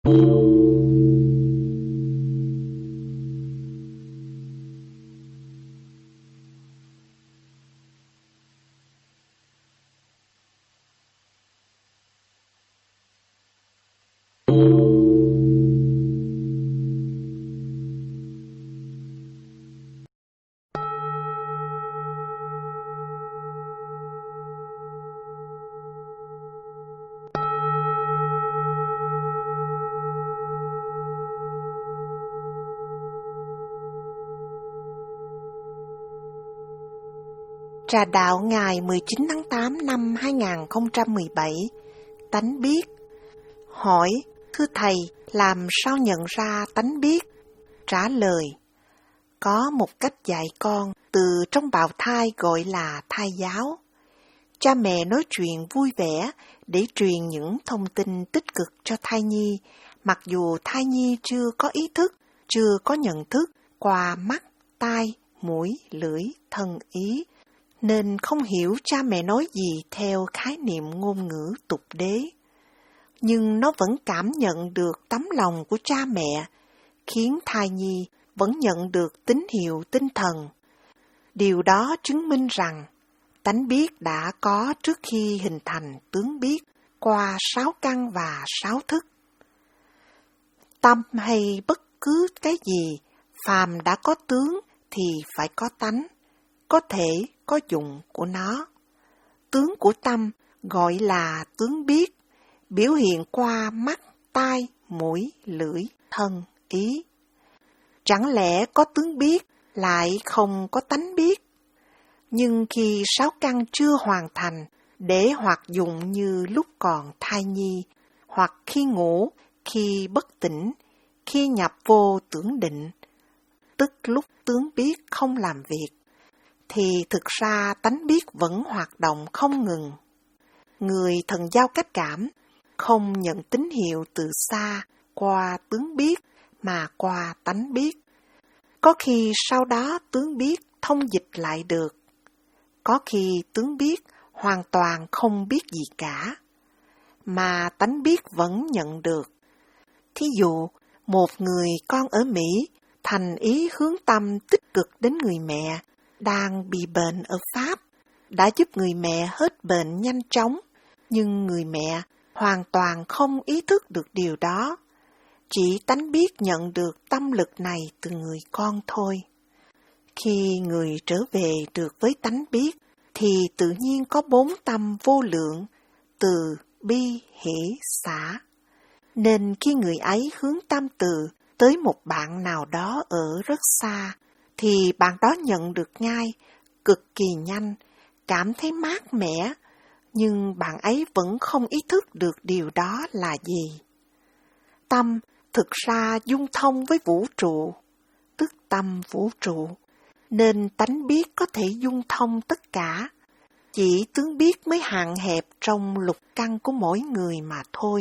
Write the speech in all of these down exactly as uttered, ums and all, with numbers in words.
Trà đạo ngày mười chín tháng tám năm hai nghìn không trăm mười bảy. Tánh biết. Hỏi, thưa Thầy, làm sao nhận ra tánh biết? Trả lời, có một cách dạy con từ trong bào thai gọi là thai giáo. Cha mẹ nói chuyện vui vẻ để truyền những thông tin tích cực cho thai nhi, mặc dù thai nhi chưa có ý thức, chưa có nhận thức qua mắt, tai, mũi, lưỡi, thân, ý, nên không hiểu cha mẹ nói gì theo khái niệm ngôn ngữ tục đế. Nhưng nó vẫn cảm nhận được tấm lòng của cha mẹ, khiến thai nhi vẫn nhận được tín hiệu tinh thần. Điều đó chứng minh rằng tánh biết đã có trước khi hình thành tướng biết qua sáu căn và sáu thức. Tâm hay bất cứ cái gì, phàm đã có tướng thì phải có tánh, có thể có dụng của nó. Tướng của tâm gọi là tướng biết, biểu hiện qua mắt, tai, mũi, lưỡi, thân, ý. Chẳng lẽ có tướng biết lại không có tánh biết? Nhưng khi sáu căn chưa hoàn thành để hoạt dụng như lúc còn thai nhi, hoặc khi ngủ, khi bất tỉnh, khi nhập vô tưởng định, tức lúc tướng biết không làm việc, thì thực ra tánh biết vẫn hoạt động không ngừng. Người thần giao cách cảm không nhận tín hiệu từ xa qua tướng biết mà qua tánh biết. Có khi sau đó tướng biết thông dịch lại được. Có khi tướng biết hoàn toàn không biết gì cả, mà tánh biết vẫn nhận được. Thí dụ, một người con ở Mỹ thành ý hướng tâm tích cực đến người mẹ đang bị bệnh ở Pháp, đã giúp người mẹ hết bệnh nhanh chóng, nhưng người mẹ hoàn toàn không ý thức được điều đó. Chỉ tánh biết nhận được tâm lực này từ người con thôi. Khi người trở về được với tánh biết, thì tự nhiên có bốn tâm vô lượng, từ, bi, hỷ, xả. Nên khi người ấy hướng tâm từ tới một bạn nào đó ở rất xa, thì bạn đó nhận được ngay, cực kỳ nhanh, cảm thấy mát mẻ, nhưng bạn ấy vẫn không ý thức được điều đó là gì. Tâm thực ra dung thông với vũ trụ, tức tâm vũ trụ, nên tánh biết có thể dung thông tất cả. Chỉ tướng biết mới hạn hẹp trong lục căn của mỗi người mà thôi.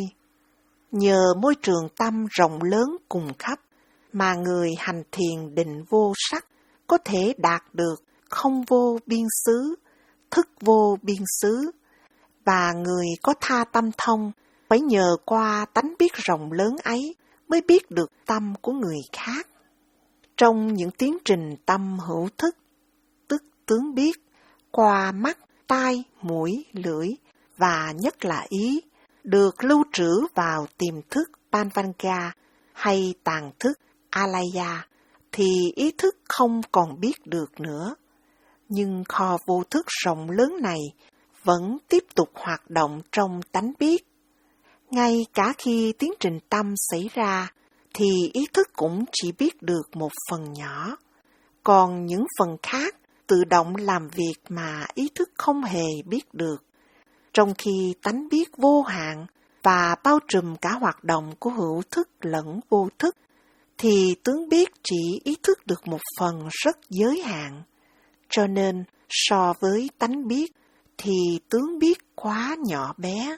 Nhờ môi trường tâm rộng lớn cùng khắp, mà người hành thiền định vô sắc có thể đạt được không vô biên xứ, thức vô biên xứ, và người có tha tâm thông phải nhờ qua tánh biết rộng lớn ấy mới biết được tâm của người khác. Trong những tiến trình tâm hữu thức, tức tướng biết, qua mắt, tai, mũi, lưỡi và nhất là ý, được lưu trữ vào tiềm thức Panvanga hay tàng thức Alaya, thì ý thức không còn biết được nữa. Nhưng kho vô thức rộng lớn này vẫn tiếp tục hoạt động trong tánh biết. Ngay cả khi tiến trình tâm xảy ra, thì ý thức cũng chỉ biết được một phần nhỏ. Còn những phần khác tự động làm việc mà ý thức không hề biết được. Trong khi tánh biết vô hạn và bao trùm cả hoạt động của hữu thức lẫn vô thức, thì tướng biết chỉ ý thức được một phần rất giới hạn. Cho nên, so với tánh biết, thì tướng biết quá nhỏ bé.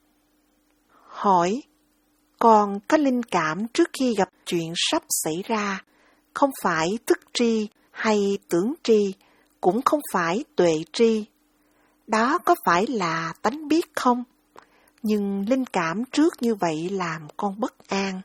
Hỏi, còn có linh cảm trước khi gặp chuyện sắp xảy ra, không phải thức tri hay tưởng tri, cũng không phải tuệ tri. Đó có phải là tánh biết không? Nhưng linh cảm trước như vậy làm con bất an.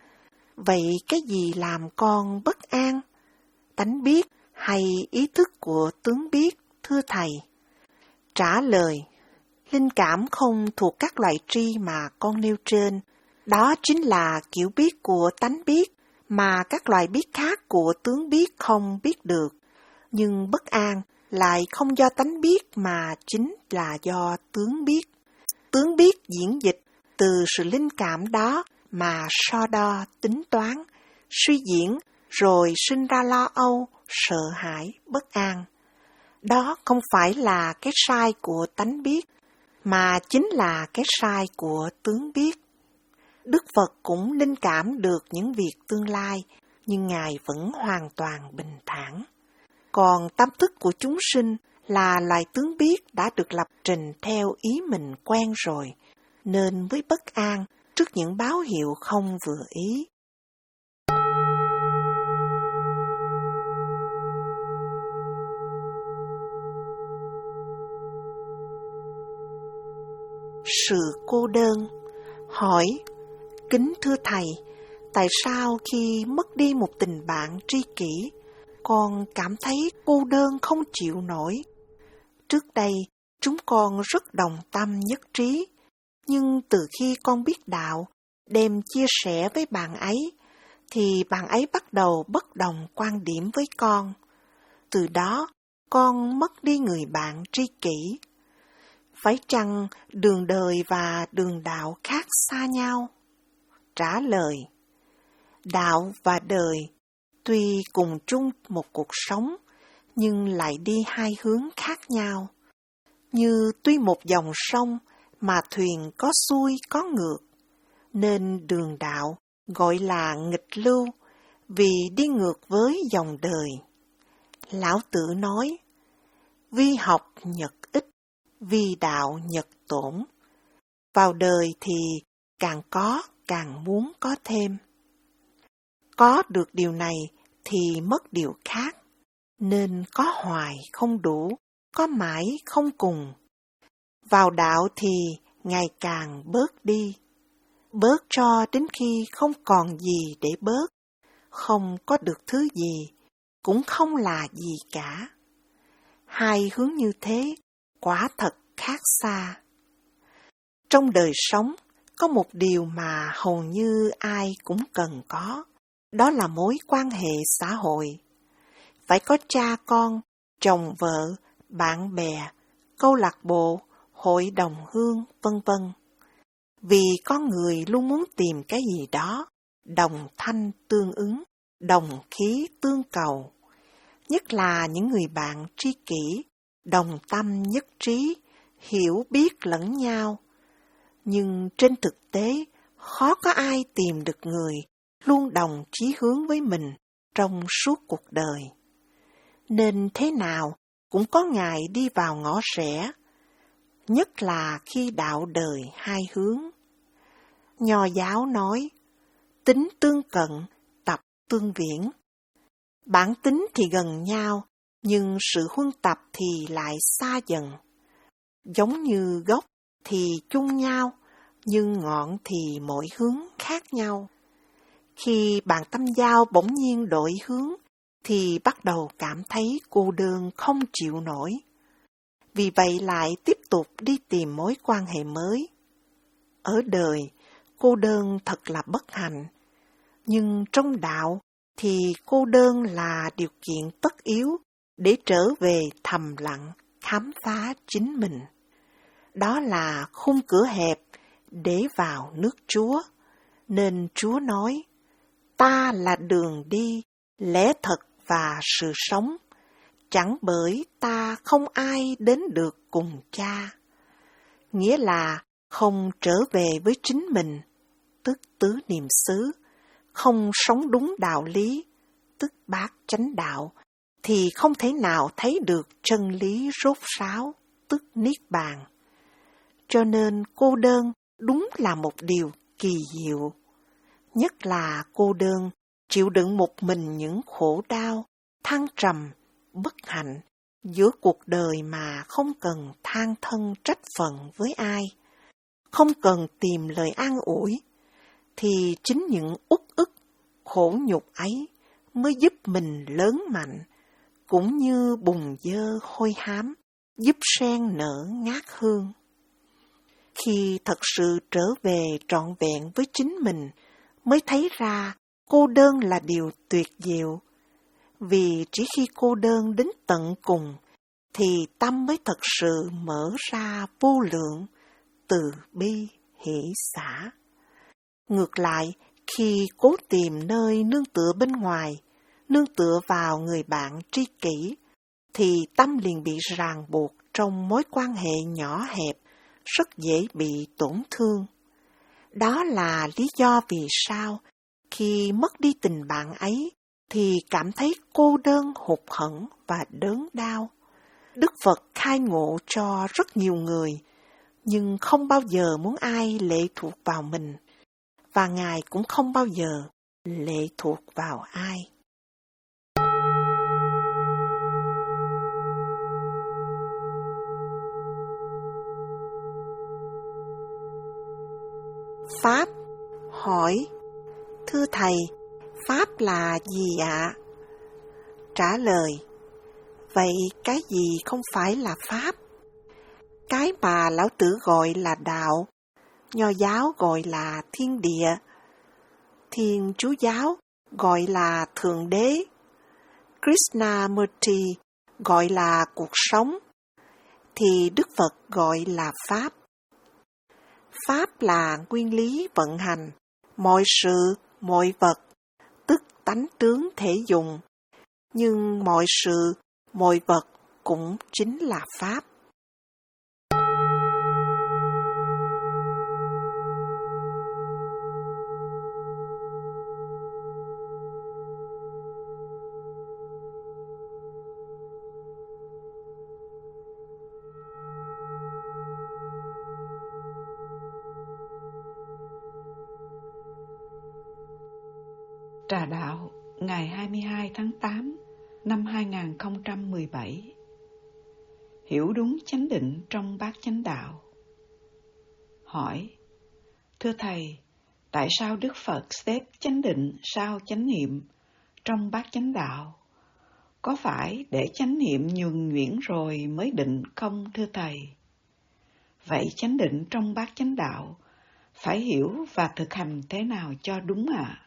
Vậy cái gì làm con bất an? Tánh biết hay ý thức của tướng biết, thưa thầy? Trả lời, linh cảm không thuộc các loại tri mà con nêu trên. Đó chính là kiểu biết của tánh biết mà các loại biết khác của tướng biết không biết được. Nhưng bất an lại không do tánh biết mà chính là do tướng biết. Tướng biết diễn dịch từ sự linh cảm đó mà so đo, tính toán, suy diễn, rồi sinh ra lo âu, sợ hãi, bất an. Đó không phải là cái sai của tánh biết, mà chính là cái sai của tướng biết. Đức Phật cũng linh cảm được những việc tương lai, nhưng Ngài vẫn hoàn toàn bình thản. Còn tâm thức của chúng sinh là loại tướng biết đã được lập trình theo ý mình quen rồi, nên mới bất an trước những báo hiệu không vừa ý. Sự cô đơn. Hỏi, kính thưa thầy, tại sao khi mất đi một tình bạn tri kỷ, con cảm thấy cô đơn không chịu nổi? Trước đây, chúng con rất đồng tâm nhất trí, nhưng từ khi con biết đạo, đem chia sẻ với bạn ấy, thì bạn ấy bắt đầu bất đồng quan điểm với con. Từ đó, con mất đi người bạn tri kỷ. Phải chăng đường đời và đường đạo khác xa nhau? Trả lời, đạo và đời tuy cùng chung một cuộc sống, nhưng lại đi hai hướng khác nhau. Như tuy một dòng sông mà thuyền có xuôi có ngược, nên đường đạo gọi là nghịch lưu vì đi ngược với dòng đời. Lão Tử nói, vi học nhật ích, vi đạo nhật tổn. Vào đời thì càng có càng muốn có thêm. Có được điều này thì mất điều khác, nên có hoài không đủ, có mãi không cùng. Vào đạo thì ngày càng bớt đi, bớt cho đến khi không còn gì để bớt, không có được thứ gì, cũng không là gì cả. Hai hướng như thế, quả thật khác xa. Trong đời sống, có một điều mà hầu như ai cũng cần có, đó là mối quan hệ xã hội. Phải có cha con, chồng vợ, bạn bè, câu lạc bộ, hội đồng hương, vân vân. Vì con người luôn muốn tìm cái gì đó, đồng thanh tương ứng, đồng khí tương cầu. Nhất là những người bạn tri kỷ, đồng tâm nhất trí, hiểu biết lẫn nhau. Nhưng trên thực tế, khó có ai tìm được người luôn đồng chí hướng với mình trong suốt cuộc đời. Nên thế nào cũng có ngày đi vào ngõ rẽ, nhất là khi đạo đời hai hướng. Nho giáo nói, tính tương cận, tập tương viễn. Bản tính thì gần nhau, nhưng sự huân tập thì lại xa dần. Giống như gốc thì chung nhau, nhưng ngọn thì mỗi hướng khác nhau. Khi bạn tâm giao bỗng nhiên đổi hướng, thì bắt đầu cảm thấy cô đơn không chịu nổi. Vì vậy lại tiếp tục đi tìm mối quan hệ mới. Ở đời, cô đơn thật là bất hạnh. Nhưng trong đạo thì cô đơn là điều kiện tất yếu để trở về thầm lặng, khám phá chính mình. Đó là khung cửa hẹp để vào nước Chúa. Nên Chúa nói, ta là đường đi, lẽ thật và sự sống. Chẳng bởi ta không ai đến được cùng cha. Nghĩa là không trở về với chính mình, tức tứ niệm xứ, không sống đúng đạo lý, tức bát chánh đạo, thì không thể nào thấy được chân lý rốt ráo, tức niết bàn. Cho nên cô đơn đúng là một điều kỳ diệu. Nhất là cô đơn, chịu đựng một mình những khổ đau, thăng trầm, bất hạnh, giữa cuộc đời mà không cần than thân trách phận với ai, không cần tìm lời an ủi, thì chính những uất ức, khổ nhục ấy mới giúp mình lớn mạnh, cũng như bùn dơ hôi hám giúp sen nở ngát hương. Khi thật sự trở về trọn vẹn với chính mình, mới thấy ra cô đơn là điều tuyệt diệu. Vì chỉ khi cô đơn đến tận cùng, thì tâm mới thật sự mở ra vô lượng, từ bi, hỷ xả. Ngược lại, khi cố tìm nơi nương tựa bên ngoài, nương tựa vào người bạn tri kỷ, thì tâm liền bị ràng buộc trong mối quan hệ nhỏ hẹp, rất dễ bị tổn thương. Đó là lý do vì sao, khi mất đi tình bạn ấy, thì cảm thấy cô đơn, hụt hẫng và đớn đau. Đức Phật khai ngộ cho rất nhiều người, nhưng không bao giờ muốn ai lệ thuộc vào mình, và Ngài cũng không bao giờ lệ thuộc vào ai. Pháp hỏi: Thưa Thầy, Pháp là gì ạ? Trả lời: Vậy cái gì không phải là Pháp? Cái mà Lão Tử gọi là đạo, Nho giáo gọi là thiên địa, Thiên Chúa giáo gọi là Thượng Đế, Krishnamurti gọi là cuộc sống, thì Đức Phật gọi là Pháp. Pháp là nguyên lý vận hành mọi sự, mọi vật, tức tánh tướng thể dụng, nhưng mọi sự, mọi vật cũng chính là Pháp. Trà đạo ngày hai mươi hai tháng tám năm hai nghìn không trăm mười bảy. Hiểu đúng chánh định trong bát chánh đạo. Hỏi: Thưa Thầy, tại sao Đức Phật xếp chánh định sau chánh niệm trong bát chánh đạo? Có phải để chánh niệm nhuần nhuyễn rồi mới định không thưa Thầy? Vậy chánh định trong bát chánh đạo phải hiểu và thực hành thế nào cho đúng ạ? À?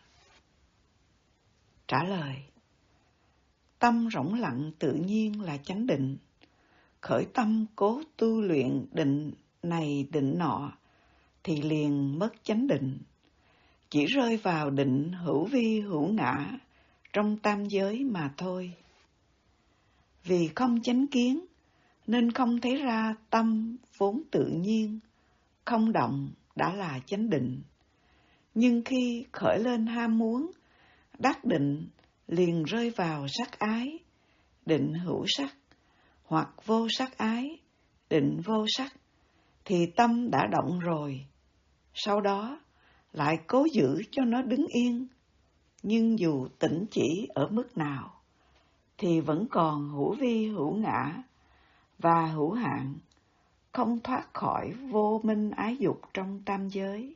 Trả lời: Tâm rỗng lặng tự nhiên là chánh định. Khởi tâm cố tu luyện định này định nọ, thì liền mất chánh định. Chỉ rơi vào định hữu vi hữu ngã trong tam giới mà thôi. Vì không chánh kiến, nên không thấy ra tâm vốn tự nhiên, không động đã là chánh định. Nhưng khi khởi lên ham muốn, đắc định liền rơi vào sắc ái, định hữu sắc, hoặc vô sắc ái, định vô sắc, thì tâm đã động rồi. Sau đó lại cố giữ cho nó đứng yên, nhưng dù tỉnh chỉ ở mức nào, thì vẫn còn hữu vi hữu ngã và hữu hạn, không thoát khỏi vô minh ái dục trong tam giới.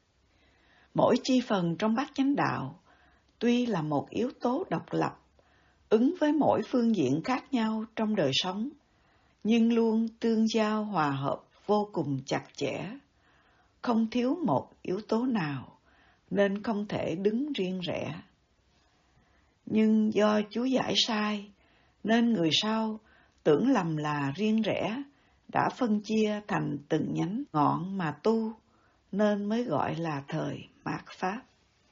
Mỗi chi phần trong bát chánh đạo tuy là một yếu tố độc lập, ứng với mỗi phương diện khác nhau trong đời sống, nhưng luôn tương giao hòa hợp vô cùng chặt chẽ, không thiếu một yếu tố nào, nên không thể đứng riêng rẽ. Nhưng do chú giải sai, nên người sau tưởng lầm là riêng rẽ, đã phân chia thành từng nhánh ngọn mà tu, nên mới gọi là thời mạt Pháp.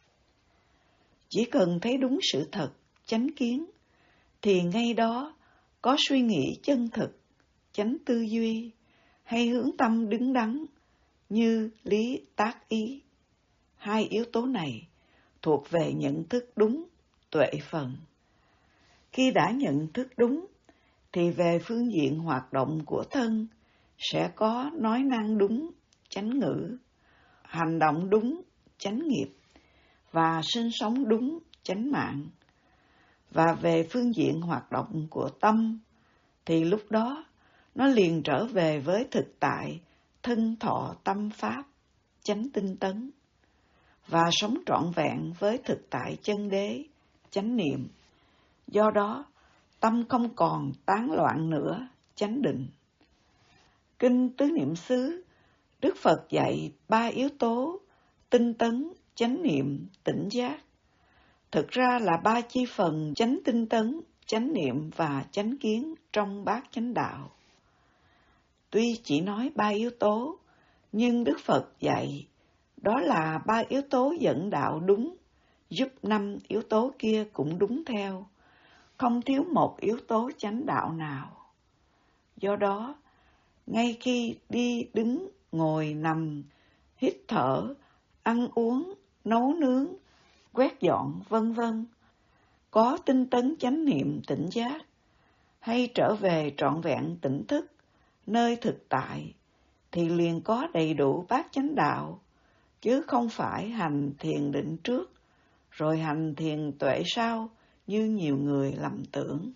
Chỉ cần thấy đúng sự thật, chánh kiến, thì ngay đó có suy nghĩ chân thực, chánh tư duy, hay hướng tâm đứng đắn, như lý tác ý. Hai yếu tố này thuộc về nhận thức đúng, tuệ phần. Khi đã nhận thức đúng, thì về phương diện hoạt động của thân sẽ có nói năng đúng, chánh ngữ, hành động đúng, chánh nghiệp, và sinh sống đúng, chánh mạng. Và về phương diện hoạt động của tâm, thì lúc đó nó liền trở về với thực tại, thân thọ tâm pháp, chánh tinh tấn. và sống trọn vẹn với thực tại chân đế, chánh niệm. Do đó, tâm không còn tán loạn nữa, chánh định. Kinh Tứ Niệm xứ, Đức Phật dạy ba yếu tố tinh tấn, chánh niệm, tỉnh giác. Thực ra là ba chi phần chánh tinh tấn, chánh niệm và chánh kiến trong bát chánh đạo. Tuy chỉ nói ba yếu tố, nhưng Đức Phật dạy đó là ba yếu tố dẫn đạo đúng, giúp năm yếu tố kia cũng đúng theo, không thiếu một yếu tố chánh đạo nào. Do đó, ngay khi đi đứng, ngồi, nằm, hít thở, ăn uống, nấu nướng, quét dọn, vân vân, có tinh tấn chánh niệm tỉnh giác, hay trở về trọn vẹn tỉnh thức, nơi thực tại, thì liền có đầy đủ bát chánh đạo, chứ không phải hành thiền định trước, rồi hành thiền tuệ sau, như nhiều người lầm tưởng.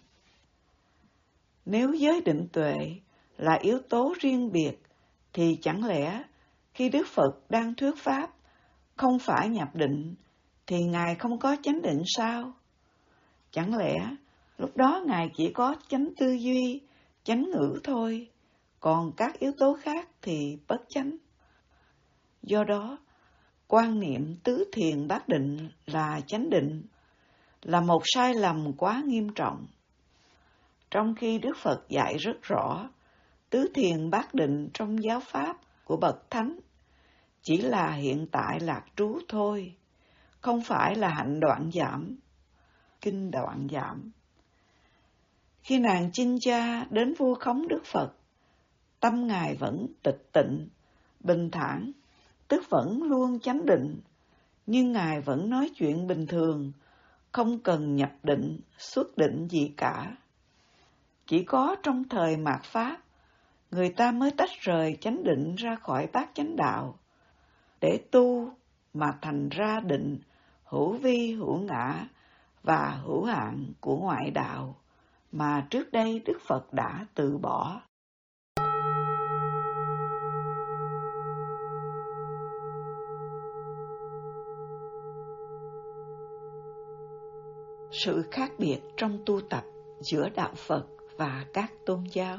Nếu giới định tuệ là yếu tố riêng biệt, thì chẳng lẽ khi Đức Phật đang thuyết pháp, không phải nhập định, thì Ngài không có chánh định sao? Chẳng lẽ lúc đó Ngài chỉ có chánh tư duy, chánh ngữ thôi, còn các yếu tố khác thì bất chánh? Do đó, quan niệm tứ thiền bát định là chánh định là một sai lầm quá nghiêm trọng. Trong khi Đức Phật dạy rất rõ, tứ thiền bát định trong giáo pháp của Bậc Thánh chỉ là hiện tại lạc trú thôi, không phải là hạnh đoạn giảm, kinh đoạn giảm. Khi nàng Chinh Cha đến vu khống Đức Phật, tâm Ngài vẫn tịch tịnh, bình thản, tức vẫn luôn chánh định, nhưng Ngài vẫn nói chuyện bình thường, không cần nhập định, xuất định gì cả. Chỉ có trong thời mạt Pháp, người ta mới tách rời chánh định ra khỏi bát chánh đạo, để tu mà thành ra định hữu vi hữu ngã và hữu hạn của ngoại đạo, mà trước đây Đức Phật đã từ bỏ. Sự khác biệt trong tu tập giữa đạo Phật và các tôn giáo.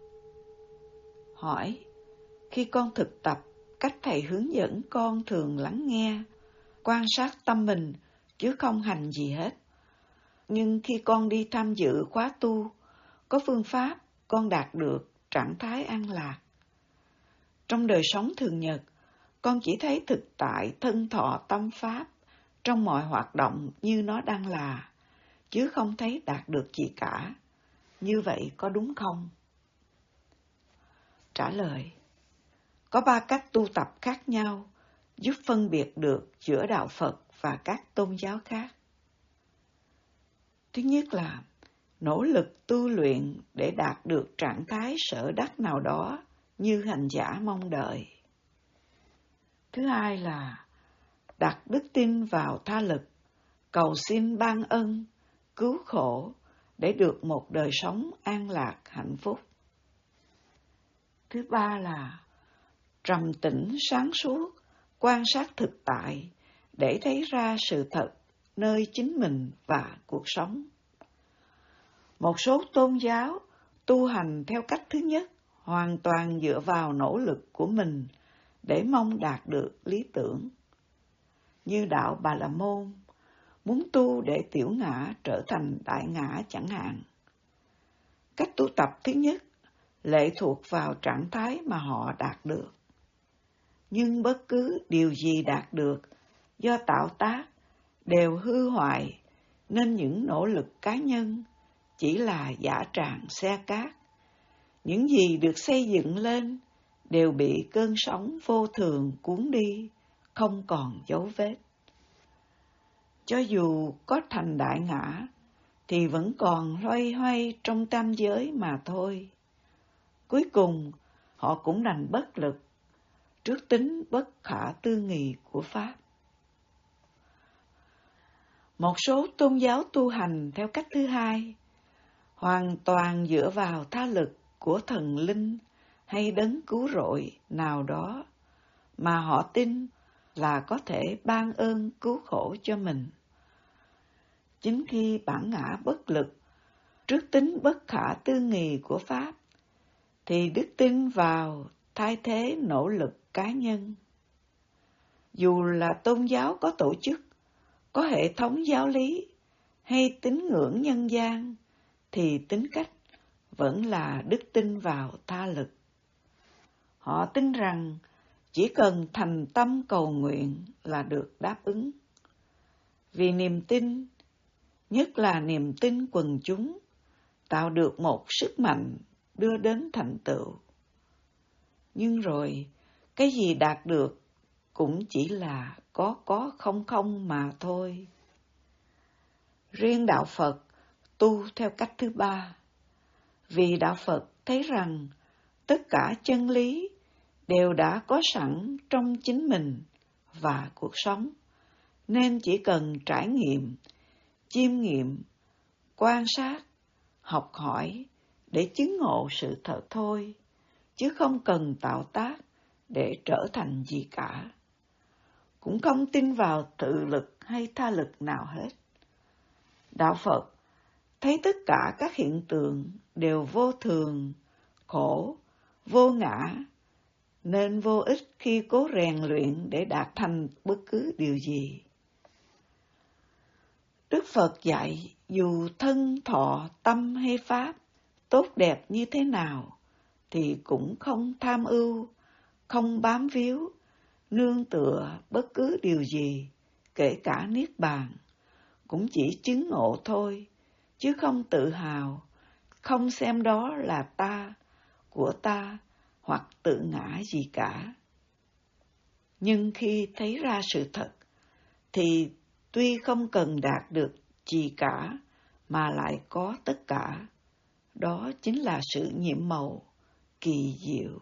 Hỏi: khi con thực tập, cách thầy hướng dẫn con thường lắng nghe, quan sát tâm mình chứ không hành gì hết. Nhưng khi con đi tham dự khóa tu, có phương pháp con đạt được trạng thái an lạc. Trong đời sống thường nhật, con chỉ thấy thực tại thân thọ tâm pháp trong mọi hoạt động như nó đang là, chứ không thấy đạt được gì cả. Như vậy có đúng không? Trả lời: có ba cách tu tập khác nhau, giúp phân biệt được giữa đạo Phật và các tôn giáo khác. Thứ nhất là nỗ lực tu luyện để đạt được trạng thái sở đắc nào đó như hành giả mong đợi. Thứ hai là đặt đức tin vào tha lực, cầu xin ban ân, cứu khổ để được một đời sống an lạc hạnh phúc. Thứ ba là trầm tĩnh sáng suốt, quan sát thực tại để thấy ra sự thật nơi chính mình và cuộc sống. Một số tôn giáo tu hành theo cách thứ nhất, hoàn toàn dựa vào nỗ lực của mình để mong đạt được lý tưởng. Như đạo Bà La Môn, muốn tu để tiểu ngã trở thành đại ngã chẳng hạn. Cách tu tập thứ nhất lệ thuộc vào trạng thái mà họ đạt được. Nhưng bất cứ điều gì đạt được do tạo tác đều hư hoại, nên những nỗ lực cá nhân chỉ là giả tràng xe cát. Những gì được xây dựng lên đều bị cơn sóng vô thường cuốn đi, không còn dấu vết. Cho dù có thành đại ngã, thì vẫn còn loay hoay trong tam giới mà thôi. Cuối cùng, họ cũng đành bất lực trước tính bất khả tư nghị của Pháp. Một số tôn giáo tu hành theo cách thứ hai, hoàn toàn dựa vào tha lực của thần linh hay đấng cứu rỗi nào đó, mà họ tin là có thể ban ơn cứu khổ cho mình. Chính khi bản ngã bất lực trước tính bất khả tư nghị của Pháp, thì đức tin vào thay thế nỗ lực cá nhân. Dù là tôn giáo có tổ chức, có hệ thống giáo lý hay tín ngưỡng nhân gian, thì tính cách vẫn là đức tin vào tha lực. Họ tin rằng chỉ cần thành tâm cầu nguyện là được đáp ứng. Vì niềm tin, nhất là niềm tin quần chúng, tạo được một sức mạnh đưa đến thành tựu. Nhưng rồi, cái gì đạt được cũng chỉ là có có không không mà thôi. Riêng đạo Phật tu theo cách thứ ba, vì đạo Phật thấy rằng tất cả chân lý đều đã có sẵn trong chính mình và cuộc sống, nên chỉ cần trải nghiệm, chiêm nghiệm, quan sát, học hỏi để chứng ngộ sự thật thôi, chứ không cần tạo tác để trở thành gì cả. Cũng không tin vào tự lực hay tha lực nào hết. Đạo Phật thấy tất cả các hiện tượng đều vô thường, khổ, vô ngã, nên vô ích khi cố rèn luyện để đạt thành bất cứ điều gì. Đức Phật dạy dù thân, thọ, tâm hay pháp tốt đẹp như thế nào, thì cũng không tham ưu, không bám víu, nương tựa bất cứ điều gì, kể cả Niết Bàn, cũng chỉ chứng ngộ thôi, chứ không tự hào, không xem đó là ta, của ta, hoặc tự ngã gì cả. Nhưng khi thấy ra sự thật, thì tuy không cần đạt được gì cả, mà lại có tất cả. Đó chính là sự nhiệm màu kỳ diệu.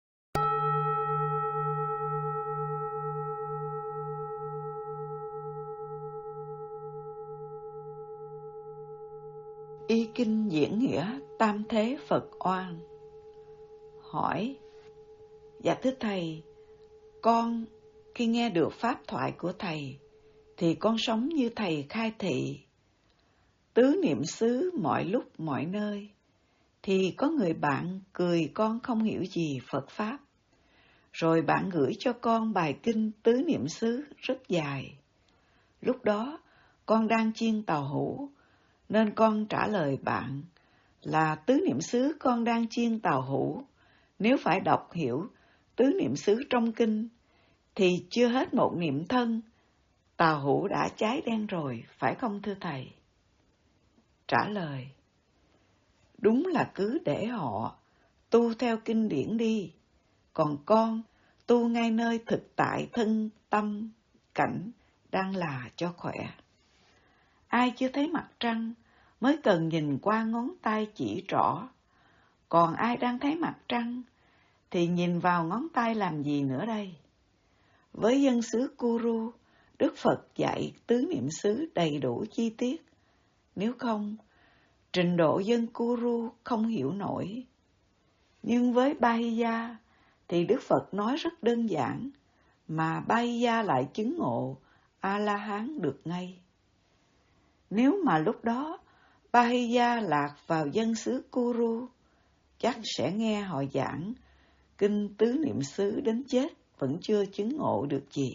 Y kinh diễn nghĩa tam thế Phật oan. Hỏi: Dạ thưa Thầy, con khi nghe được pháp thoại của Thầy, thì con sống như Thầy khai thị, tứ niệm xứ mọi lúc mọi nơi. Thì có người bạn cười con không hiểu gì Phật Pháp. Rồi bạn gửi cho con bài kinh tứ niệm xứ rất dài. Lúc đó con đang chiên tàu hũ, nên con trả lời bạn là tứ niệm xứ con đang chiên tàu hũ. Nếu phải đọc hiểu tứ niệm xứ trong kinh, thì chưa hết một niệm thân, tàu hũ đã cháy đen rồi, phải không thưa Thầy? Trả lời: Đúng là cứ để họ tu theo kinh điển đi, còn con tu ngay nơi thực tại thân tâm cảnh đang là cho khỏe. Ai chưa thấy mặt trăng mới cần nhìn qua ngón tay chỉ trỏ, còn ai đang thấy mặt trăng thì nhìn vào ngón tay làm gì nữa đây? Với dân xứ Kuru, Đức Phật dạy tứ niệm xứ đầy đủ chi tiết, nếu không, trình độ dân Kuru không hiểu nổi. Nhưng với Bahiya thì Đức Phật nói rất đơn giản, mà Bahiya lại chứng ngộ A-la-hán được ngay. Nếu mà lúc đó Bahiya lạc vào dân xứ Kuru, chắc sẽ nghe họ giảng kinh tứ niệm xứ đến chết vẫn chưa chứng ngộ được gì.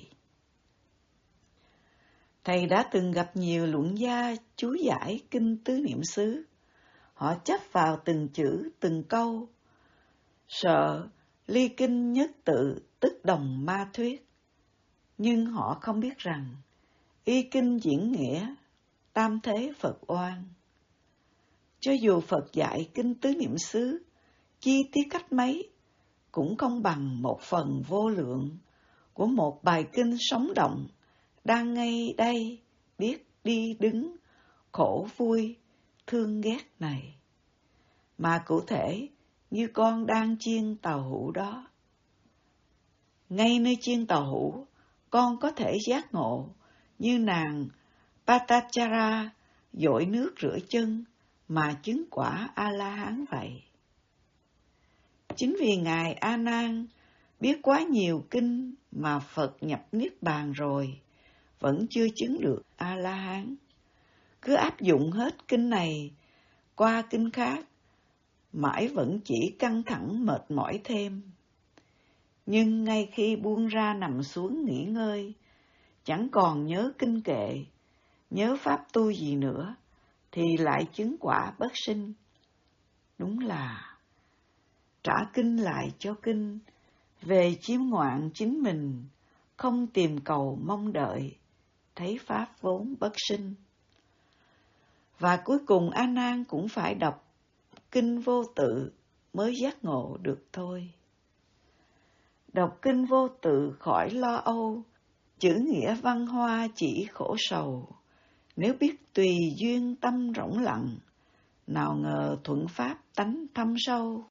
Thầy đã từng gặp nhiều luận gia chú giải kinh tứ niệm xứ. Họ chấp vào từng chữ, từng câu, sợ ly kinh nhất tự tức đồng ma thuyết. Nhưng họ không biết rằng y kinh diễn nghĩa tam thế Phật oan. Cho dù Phật dạy kinh tứ niệm xứ chi tiết cách mấy, cũng không bằng một phần vô lượng của một bài kinh sống động, đang ngay đây, biết đi đứng, khổ vui, thương ghét này. Mà cụ thể như con đang chiên tàu hũ đó. Ngay nơi chiên tàu hũ, con có thể giác ngộ như nàng Patachara dội nước rửa chân mà chứng quả A-la-hán vậy. Chính vì Ngài A Nan biết quá nhiều kinh mà Phật nhập Niết Bàn rồi, vẫn chưa chứng được A-la-hán. Cứ áp dụng hết kinh này qua kinh khác, mãi vẫn chỉ căng thẳng mệt mỏi thêm. Nhưng ngay khi buông ra nằm xuống nghỉ ngơi, chẳng còn nhớ kinh kệ, nhớ pháp tu gì nữa, thì lại chứng quả bất sinh. Đúng là trả kinh lại cho kinh, về chiêm ngoạn chính mình, không tìm cầu mong đợi, thấy pháp vốn bất sinh. Và cuối cùng A Nan cũng phải đọc kinh vô tự mới giác ngộ được thôi. Đọc kinh vô tự khỏi lo âu, chữ nghĩa văn hoa chỉ khổ sầu. Nếu biết tùy duyên tâm rỗng lặng, nào ngờ thuận pháp tánh thâm sâu.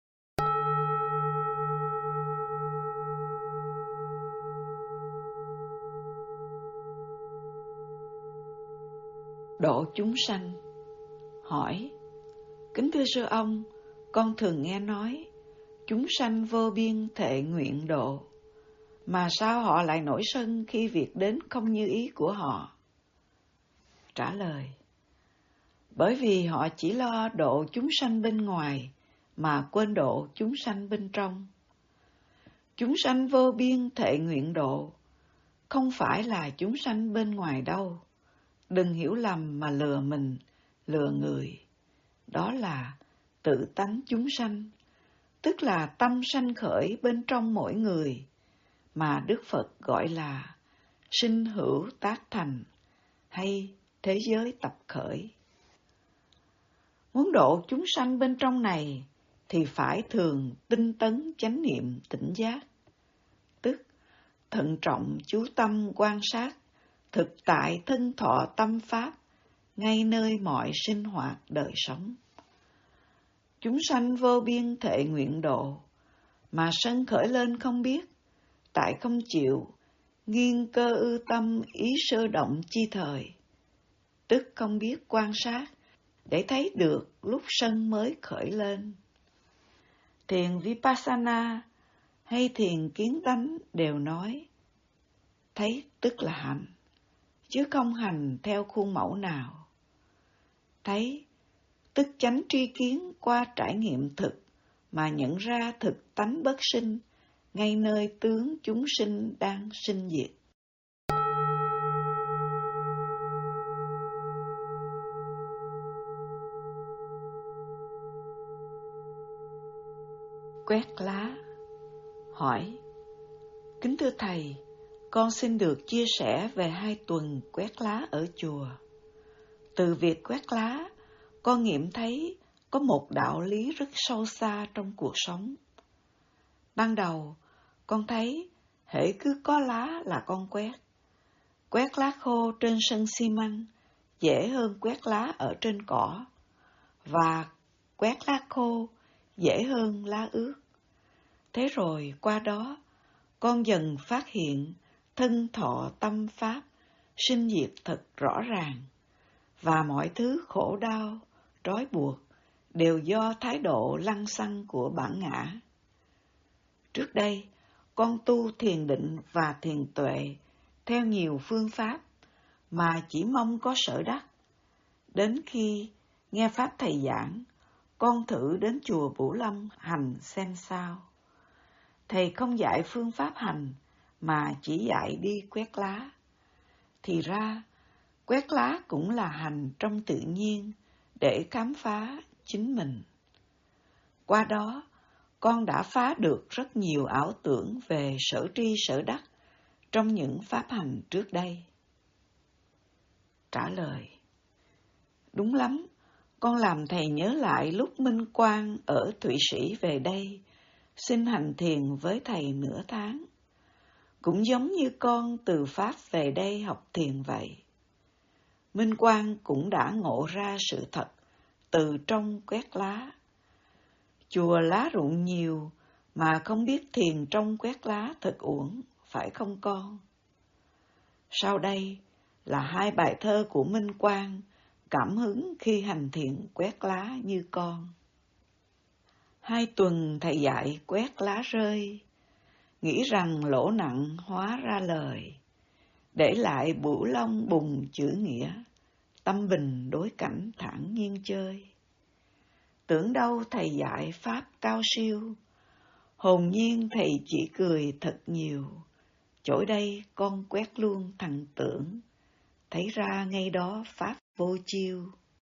Độ chúng sanh. Hỏi: kính thưa sư ông, con thường nghe nói chúng sanh vô biên thệ nguyện độ, mà sao họ lại nổi sân khi việc đến không như ý của họ? Trả lời: bởi vì họ chỉ lo độ chúng sanh bên ngoài mà quên độ chúng sanh bên trong. Chúng sanh vô biên thệ nguyện độ không phải là chúng sanh bên ngoài đâu. Đừng hiểu lầm mà lừa mình, lừa người. Đó là tự tánh chúng sanh, tức là tâm sanh khởi bên trong mỗi người, mà Đức Phật gọi là sinh hữu tác thành, hay thế giới tập khởi. Muốn độ chúng sanh bên trong này thì phải thường tinh tấn chánh niệm tỉnh giác, tức thận trọng chú tâm quan sát, thực tại thân thọ tâm pháp, ngay nơi mọi sinh hoạt đời sống. Chúng sanh vô biên thệ nguyện độ, mà sân khởi lên không biết, tại không chịu, nghiêng cơ ư tâm ý sơ động chi thời, tức không biết quan sát, để thấy được lúc sân mới khởi lên. Thiền Vipassana hay thiền kiến tánh đều nói, thấy tức là hành, chứ không hành theo khuôn mẫu nào. Thấy tức chánh tri kiến qua trải nghiệm thực, mà nhận ra thực tánh bất sinh, ngay nơi tướng chúng sinh đang sinh diệt. Quét lá. Hỏi: kính thưa thầy, con xin được chia sẻ về hai tuần quét lá ở chùa. Từ việc quét lá, con nghiệm thấy có một đạo lý rất sâu xa trong cuộc sống. Ban đầu, con thấy hễ cứ có lá là con quét. Quét lá khô trên sân xi măng dễ hơn quét lá ở trên cỏ, và quét lá khô dễ hơn lá ướt. Thế rồi qua đó, con dần phát hiện thân thọ tâm pháp, sinh diệt thật rõ ràng, và mọi thứ khổ đau, trói buộc đều do thái độ lăng xăng của bản ngã. Trước đây, con tu thiền định và thiền tuệ theo nhiều phương pháp mà chỉ mong có sở đắc. Đến khi nghe pháp thầy giảng, con thử đến chùa Bửu Lâm hành xem sao. Thầy không dạy phương pháp hành mà chỉ dạy đi quét lá. Thì ra, quét lá cũng là hành trong tự nhiên để khám phá chính mình. Qua đó, con đã phá được rất nhiều ảo tưởng về sở tri sở đắc trong những pháp hành trước đây. Trả lời: đúng lắm, con làm thầy nhớ lại lúc Minh Quang ở Thụy Sĩ về đây, xin hành thiền với thầy nửa tháng. Cũng giống như con từ Pháp về đây học thiền vậy. Minh Quang cũng đã ngộ ra sự thật từ trong quét lá. Chùa lá rụng nhiều mà không biết thiền trong quét lá thật uổng, phải không con? Sau đây là hai bài thơ của Minh Quang cảm hứng khi hành thiền quét lá như con. Hai tuần thầy dạy quét lá rơi, nghĩ rằng lỗ nặng hóa ra lời, để lại bửu long bùng chữ nghĩa, tâm bình đối cảnh thản nhiên chơi. Tưởng đâu thầy dạy pháp cao siêu, hồn nhiên thầy chỉ cười thật nhiều. Chổi đây con quét luôn thằng tưởng, thấy ra ngay đó pháp vô chiêu.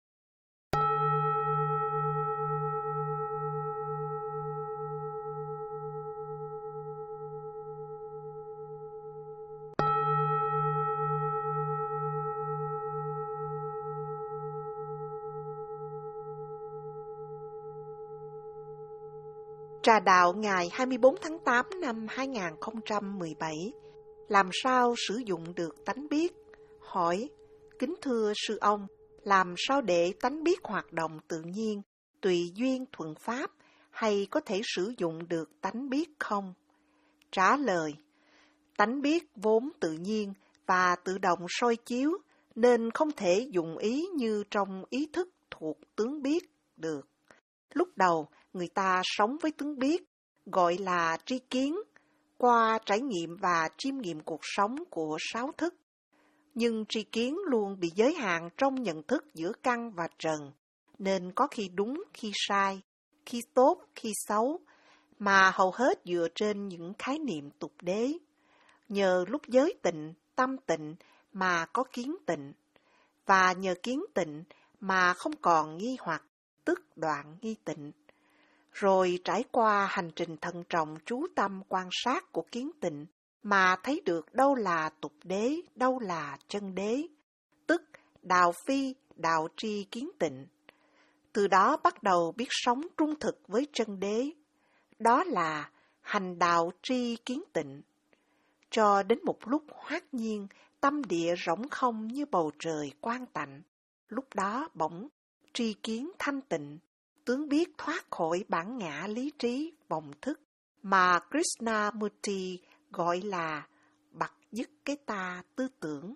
Trà đạo ngày hai mươi bốn tháng tám năm hai nghìn không trăm mười bảy. Làm sao sử dụng được tánh biết? Hỏi, kính thưa sư ông, làm sao để tánh biết hoạt động tự nhiên, tùy duyên thuận pháp, hay có thể sử dụng được tánh biết không? Trả lời, tánh biết vốn tự nhiên và tự động soi chiếu, nên không thể dùng ý như trong ý thức thuộc tướng biết được. Lúc đầu, người ta sống với tướng biết, gọi là tri kiến, qua trải nghiệm và chiêm nghiệm cuộc sống của sáu thức. Nhưng tri kiến luôn bị giới hạn trong nhận thức giữa căn và trần, nên có khi đúng, khi sai, khi tốt, khi xấu, mà hầu hết dựa trên những khái niệm tục đế. Nhờ lúc giới tịnh, tâm tịnh mà có kiến tịnh, và nhờ kiến tịnh mà không còn nghi hoặc, tức đoạn nghi tịnh. Rồi trải qua hành trình thận trọng chú tâm quan sát của kiến tịnh mà thấy được đâu là tục đế, đâu là chân đế, tức đạo phi, đạo tri kiến tịnh. Từ đó bắt đầu biết sống trung thực với chân đế, đó là hành đạo tri kiến tịnh. Cho đến một lúc hoát nhiên, tâm địa rỗng không như bầu trời quang tạnh, lúc đó bỗng tri kiến thanh tịnh, tướng biết thoát khỏi bản ngã lý trí vọng thức mà Krishnamurti gọi là bặt dứt cái ta tư tưởng.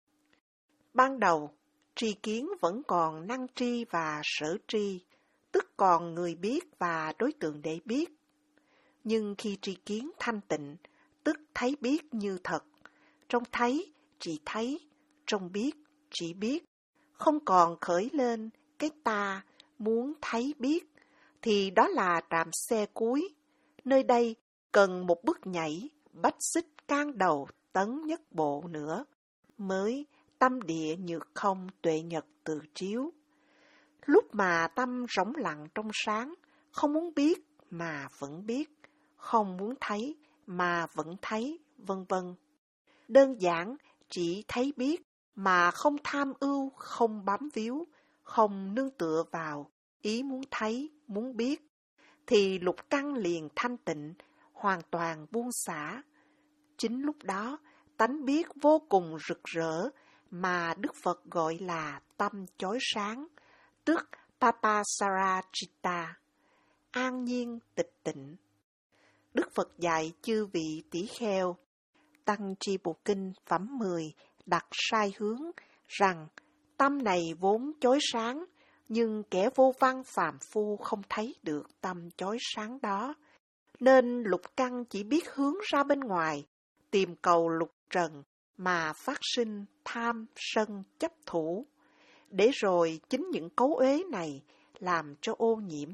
Ban đầu, tri kiến vẫn còn năng tri và sở tri, tức còn người biết và đối tượng để biết. Nhưng khi tri kiến thanh tịnh, tức thấy biết như thật, trong thấy chỉ thấy, trong biết chỉ biết, không còn khởi lên cái ta muốn thấy biết, thì đó là trạm xe cuối. Nơi đây cần một bước nhảy, bách xích can đầu tấn nhất bộ nữa, mới tâm địa nhược không tuệ nhật từ chiếu. Lúc mà tâm rỗng lặng trong sáng, không muốn biết mà vẫn biết, không muốn thấy mà vẫn thấy, vân vân. Đơn giản chỉ thấy biết mà không tham ưu, không bám víu, không nương tựa vào ý muốn thấy, muốn biết, thì lục căn liền thanh tịnh, hoàn toàn buông xả. Chính lúc đó, tánh biết vô cùng rực rỡ mà Đức Phật gọi là tâm chói sáng, tức Papasarachitta, an nhiên tịch tịnh. Đức Phật dạy chư vị tỷ kheo, Tăng Chi Bộ Kinh phẩm mười đặt sai hướng rằng tâm này vốn chói sáng, nhưng kẻ vô văn phàm phu không thấy được tâm chói sáng đó, nên lục căn chỉ biết hướng ra bên ngoài, tìm cầu lục trần mà phát sinh tham, sân, chấp thủ, để rồi chính những cấu uế này làm cho ô nhiễm.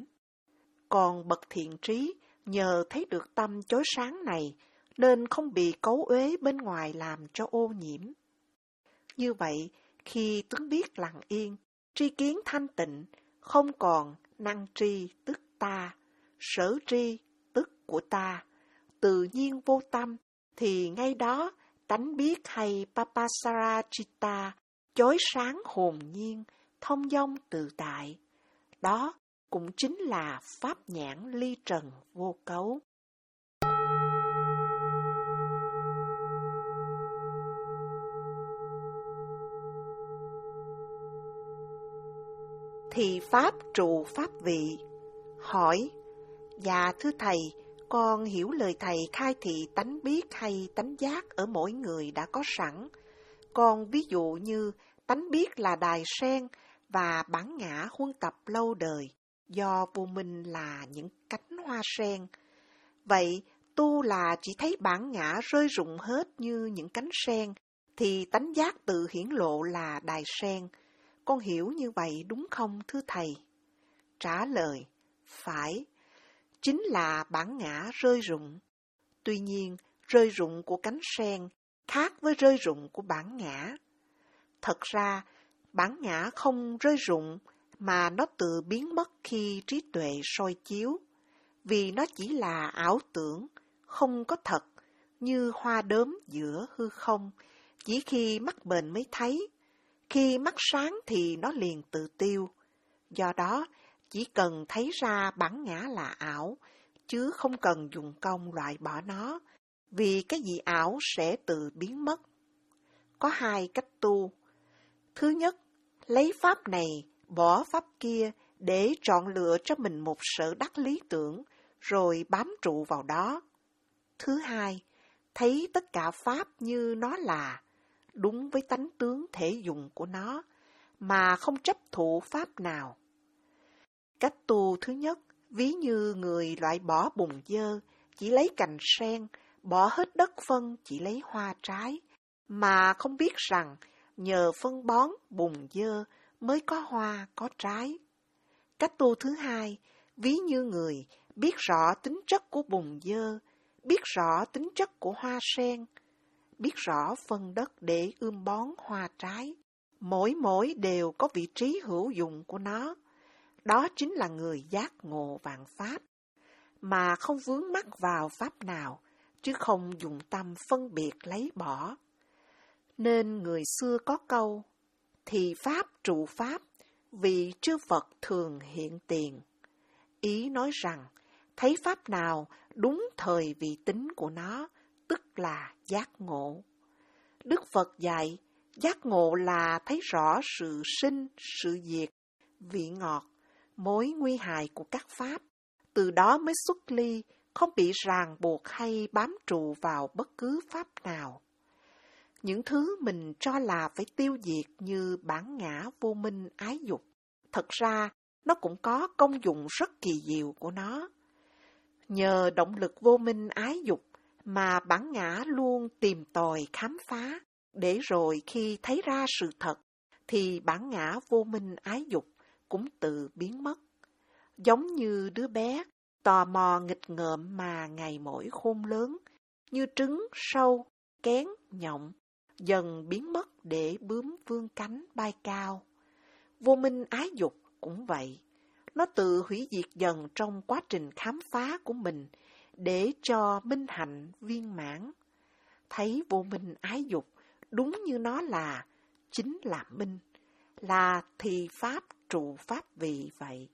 Còn bậc thiện trí nhờ thấy được tâm chói sáng này, nên không bị cấu uế bên ngoài làm cho ô nhiễm. Như vậy, khi tướng biết lặng yên, tri kiến thanh tịnh, không còn năng tri tức ta, sở tri tức của ta, tự nhiên vô tâm, thì ngay đó tánh biết hay Papasarachitta chói sáng hồn nhiên, thông dong tự tại. Đó cũng chính là pháp nhãn ly trần vô cấu. Thì pháp trụ pháp vị. Hỏi, dạ thưa thầy, con hiểu lời thầy khai thị tánh biết hay tánh giác ở mỗi người đã có sẵn. Con ví dụ như tánh biết là đài sen và bản ngã huân tập lâu đời, do vô minh là những cánh hoa sen. Vậy tu là chỉ thấy bản ngã rơi rụng hết như những cánh sen, thì tánh giác tự hiển lộ là đài sen. Con hiểu như vậy đúng không thưa thầy? Trả lời, phải, chính là bản ngã rơi rụng. Tuy nhiên, rơi rụng của cánh sen khác với rơi rụng của bản ngã. Thật ra, bản ngã không rơi rụng mà nó tự biến mất khi trí tuệ soi chiếu, vì nó chỉ là ảo tưởng, không có thật, như hoa đốm giữa hư không, chỉ khi mắt bền mới thấy, khi mắt sáng thì nó liền tự tiêu. Do đó, chỉ cần thấy ra bản ngã là ảo, chứ không cần dùng công loại bỏ nó, vì cái gì ảo sẽ tự biến mất. Có hai cách tu. Thứ nhất, lấy pháp này, bỏ pháp kia để chọn lựa cho mình một sở đắc lý tưởng, rồi bám trụ vào đó. Thứ hai, thấy tất cả pháp như nó là, đúng với tánh tướng thể dụng của nó, mà không chấp thụ pháp nào. Cách tu thứ nhất, ví như người loại bỏ bùn dơ, chỉ lấy cành sen, bỏ hết đất phân chỉ lấy hoa trái, mà không biết rằng nhờ phân bón bùn dơ mới có hoa có trái. Cách tu thứ hai, ví như người biết rõ tính chất của bùn dơ, biết rõ tính chất của hoa sen, biết rõ phân đất để ươm bón hoa trái, mỗi mỗi đều có vị trí hữu dụng của nó. Đó chính là người giác ngộ vạn pháp, mà không vướng mắc vào pháp nào, chứ không dùng tâm phân biệt lấy bỏ. Nên người xưa có câu, thì pháp trụ pháp, vì chư Phật thường hiện tiền. Ý nói rằng, thấy pháp nào đúng thời vị tính của nó, tức là giác ngộ. Đức Phật dạy, giác ngộ là thấy rõ sự sinh, sự diệt, vị ngọt, mối nguy hại của các pháp, từ đó mới xuất ly, không bị ràng buộc hay bám trụ vào bất cứ pháp nào. Những thứ mình cho là phải tiêu diệt như bản ngã vô minh ái dục, thật ra nó cũng có công dụng rất kỳ diệu của nó. Nhờ động lực vô minh ái dục mà bản ngã luôn tìm tòi khám phá, để rồi khi thấy ra sự thật, thì bản ngã vô minh ái dục cũng tự biến mất. Giống như đứa bé, tò mò nghịch ngợm mà ngày mỗi khôn lớn, như trứng, sâu, kén, nhộng, dần biến mất để bướm vươn cánh bay cao. Vô minh ái dục cũng vậy, nó tự hủy diệt dần trong quá trình khám phá của mình, để cho minh hạnh viên mãn. Thấy vô minh ái dục, đúng như nó là, chính là minh, là thì pháp trụ pháp vị vậy.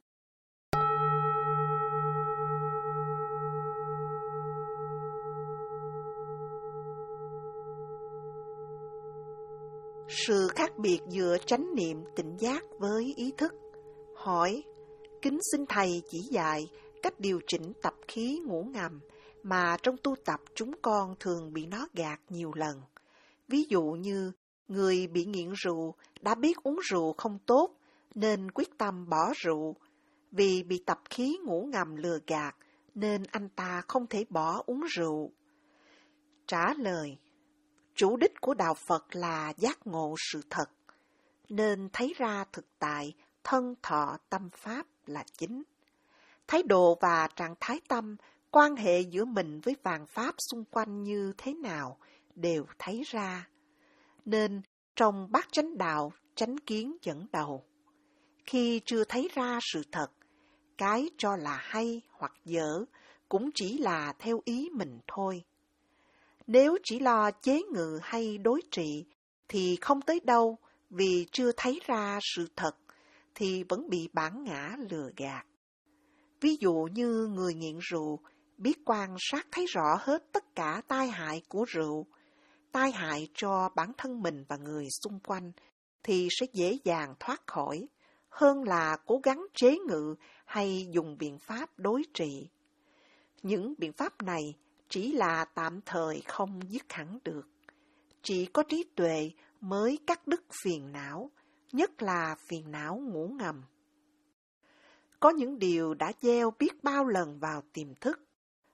Sự khác biệt giữa chánh niệm tỉnh giác với ý thức. Hỏi, kính xin Thầy chỉ dạy cách điều chỉnh tập khí ngủ ngầm mà trong tu tập chúng con thường bị nó gạt nhiều lần. Ví dụ như người bị nghiện rượu đã biết uống rượu không tốt nên quyết tâm bỏ rượu. Vì bị tập khí ngủ ngầm lừa gạt nên anh ta không thể bỏ uống rượu. Trả lời, chủ đích của Đạo Phật là giác ngộ sự thật, nên thấy ra thực tại thân thọ tâm pháp là chính. Thái độ và trạng thái tâm, quan hệ giữa mình với vạn pháp xung quanh như thế nào đều thấy ra. Nên trong bát chánh đạo, chánh kiến dẫn đầu. Khi chưa thấy ra sự thật, cái cho là hay hoặc dở cũng chỉ là theo ý mình thôi. Nếu chỉ lo chế ngự hay đối trị thì không tới đâu, vì chưa thấy ra sự thật thì vẫn bị bản ngã lừa gạt. Ví dụ như người nghiện rượu biết quan sát thấy rõ hết tất cả tai hại của rượu, tai hại cho bản thân mình và người xung quanh, thì sẽ dễ dàng thoát khỏi, hơn là cố gắng chế ngự hay dùng biện pháp đối trị. Những biện pháp này chỉ là tạm thời không dứt hẳn được. Chỉ có trí tuệ mới cắt đứt phiền não, nhất là phiền não ngủ ngầm. Có những điều đã gieo biết bao lần vào tiềm thức,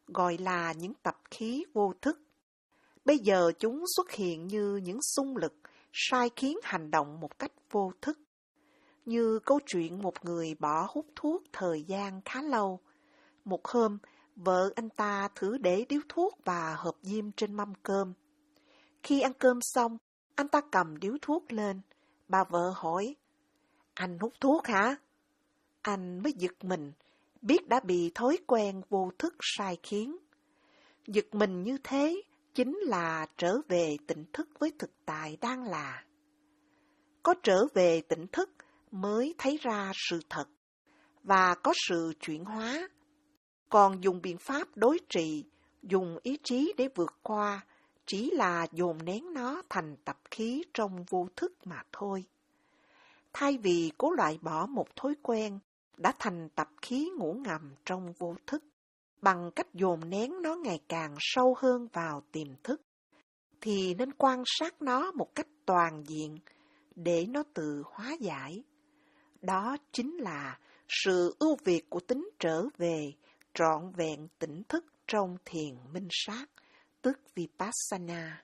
gọi là những tập khí vô thức. Bây giờ chúng xuất hiện như những xung lực sai khiến hành động một cách vô thức. Như câu chuyện một người bỏ hút thuốc thời gian khá lâu. Một hôm, vợ anh ta thử để điếu thuốc và hộp diêm trên mâm cơm. Khi ăn cơm xong, anh ta cầm điếu thuốc lên. Bà vợ hỏi, anh hút thuốc hả? Anh mới giật mình, biết đã bị thói quen vô thức sai khiến. Giật mình như thế chính là trở về tỉnh thức với thực tại đang là. Có trở về tỉnh thức mới thấy ra sự thật, và có sự chuyển hóa. Còn dùng biện pháp đối trị, dùng ý chí để vượt qua, chỉ là dồn nén nó thành tập khí trong vô thức mà thôi. Thay vì cố loại bỏ một thói quen đã thành tập khí ngủ ngầm trong vô thức, bằng cách dồn nén nó ngày càng sâu hơn vào tiềm thức, thì nên quan sát nó một cách toàn diện để nó tự hóa giải. Đó chính là sự ưu việt của tính trở về trọn vẹn tỉnh thức trong thiền minh sát, tức Vipassana.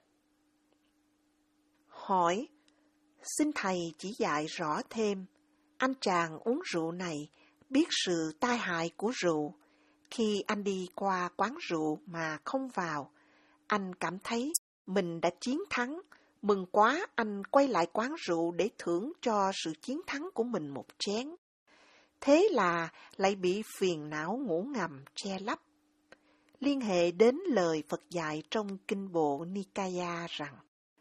Hỏi, xin Thầy chỉ dạy rõ thêm, anh chàng uống rượu này biết sự tai hại của rượu. Khi anh đi qua quán rượu mà không vào, anh cảm thấy mình đã chiến thắng. Mừng quá, anh quay lại quán rượu để thưởng cho sự chiến thắng của mình một chén. Thế là lại bị phiền não ngủ ngầm che lấp. Liên hệ đến lời Phật dạy trong kinh bộ Nikaya rằng,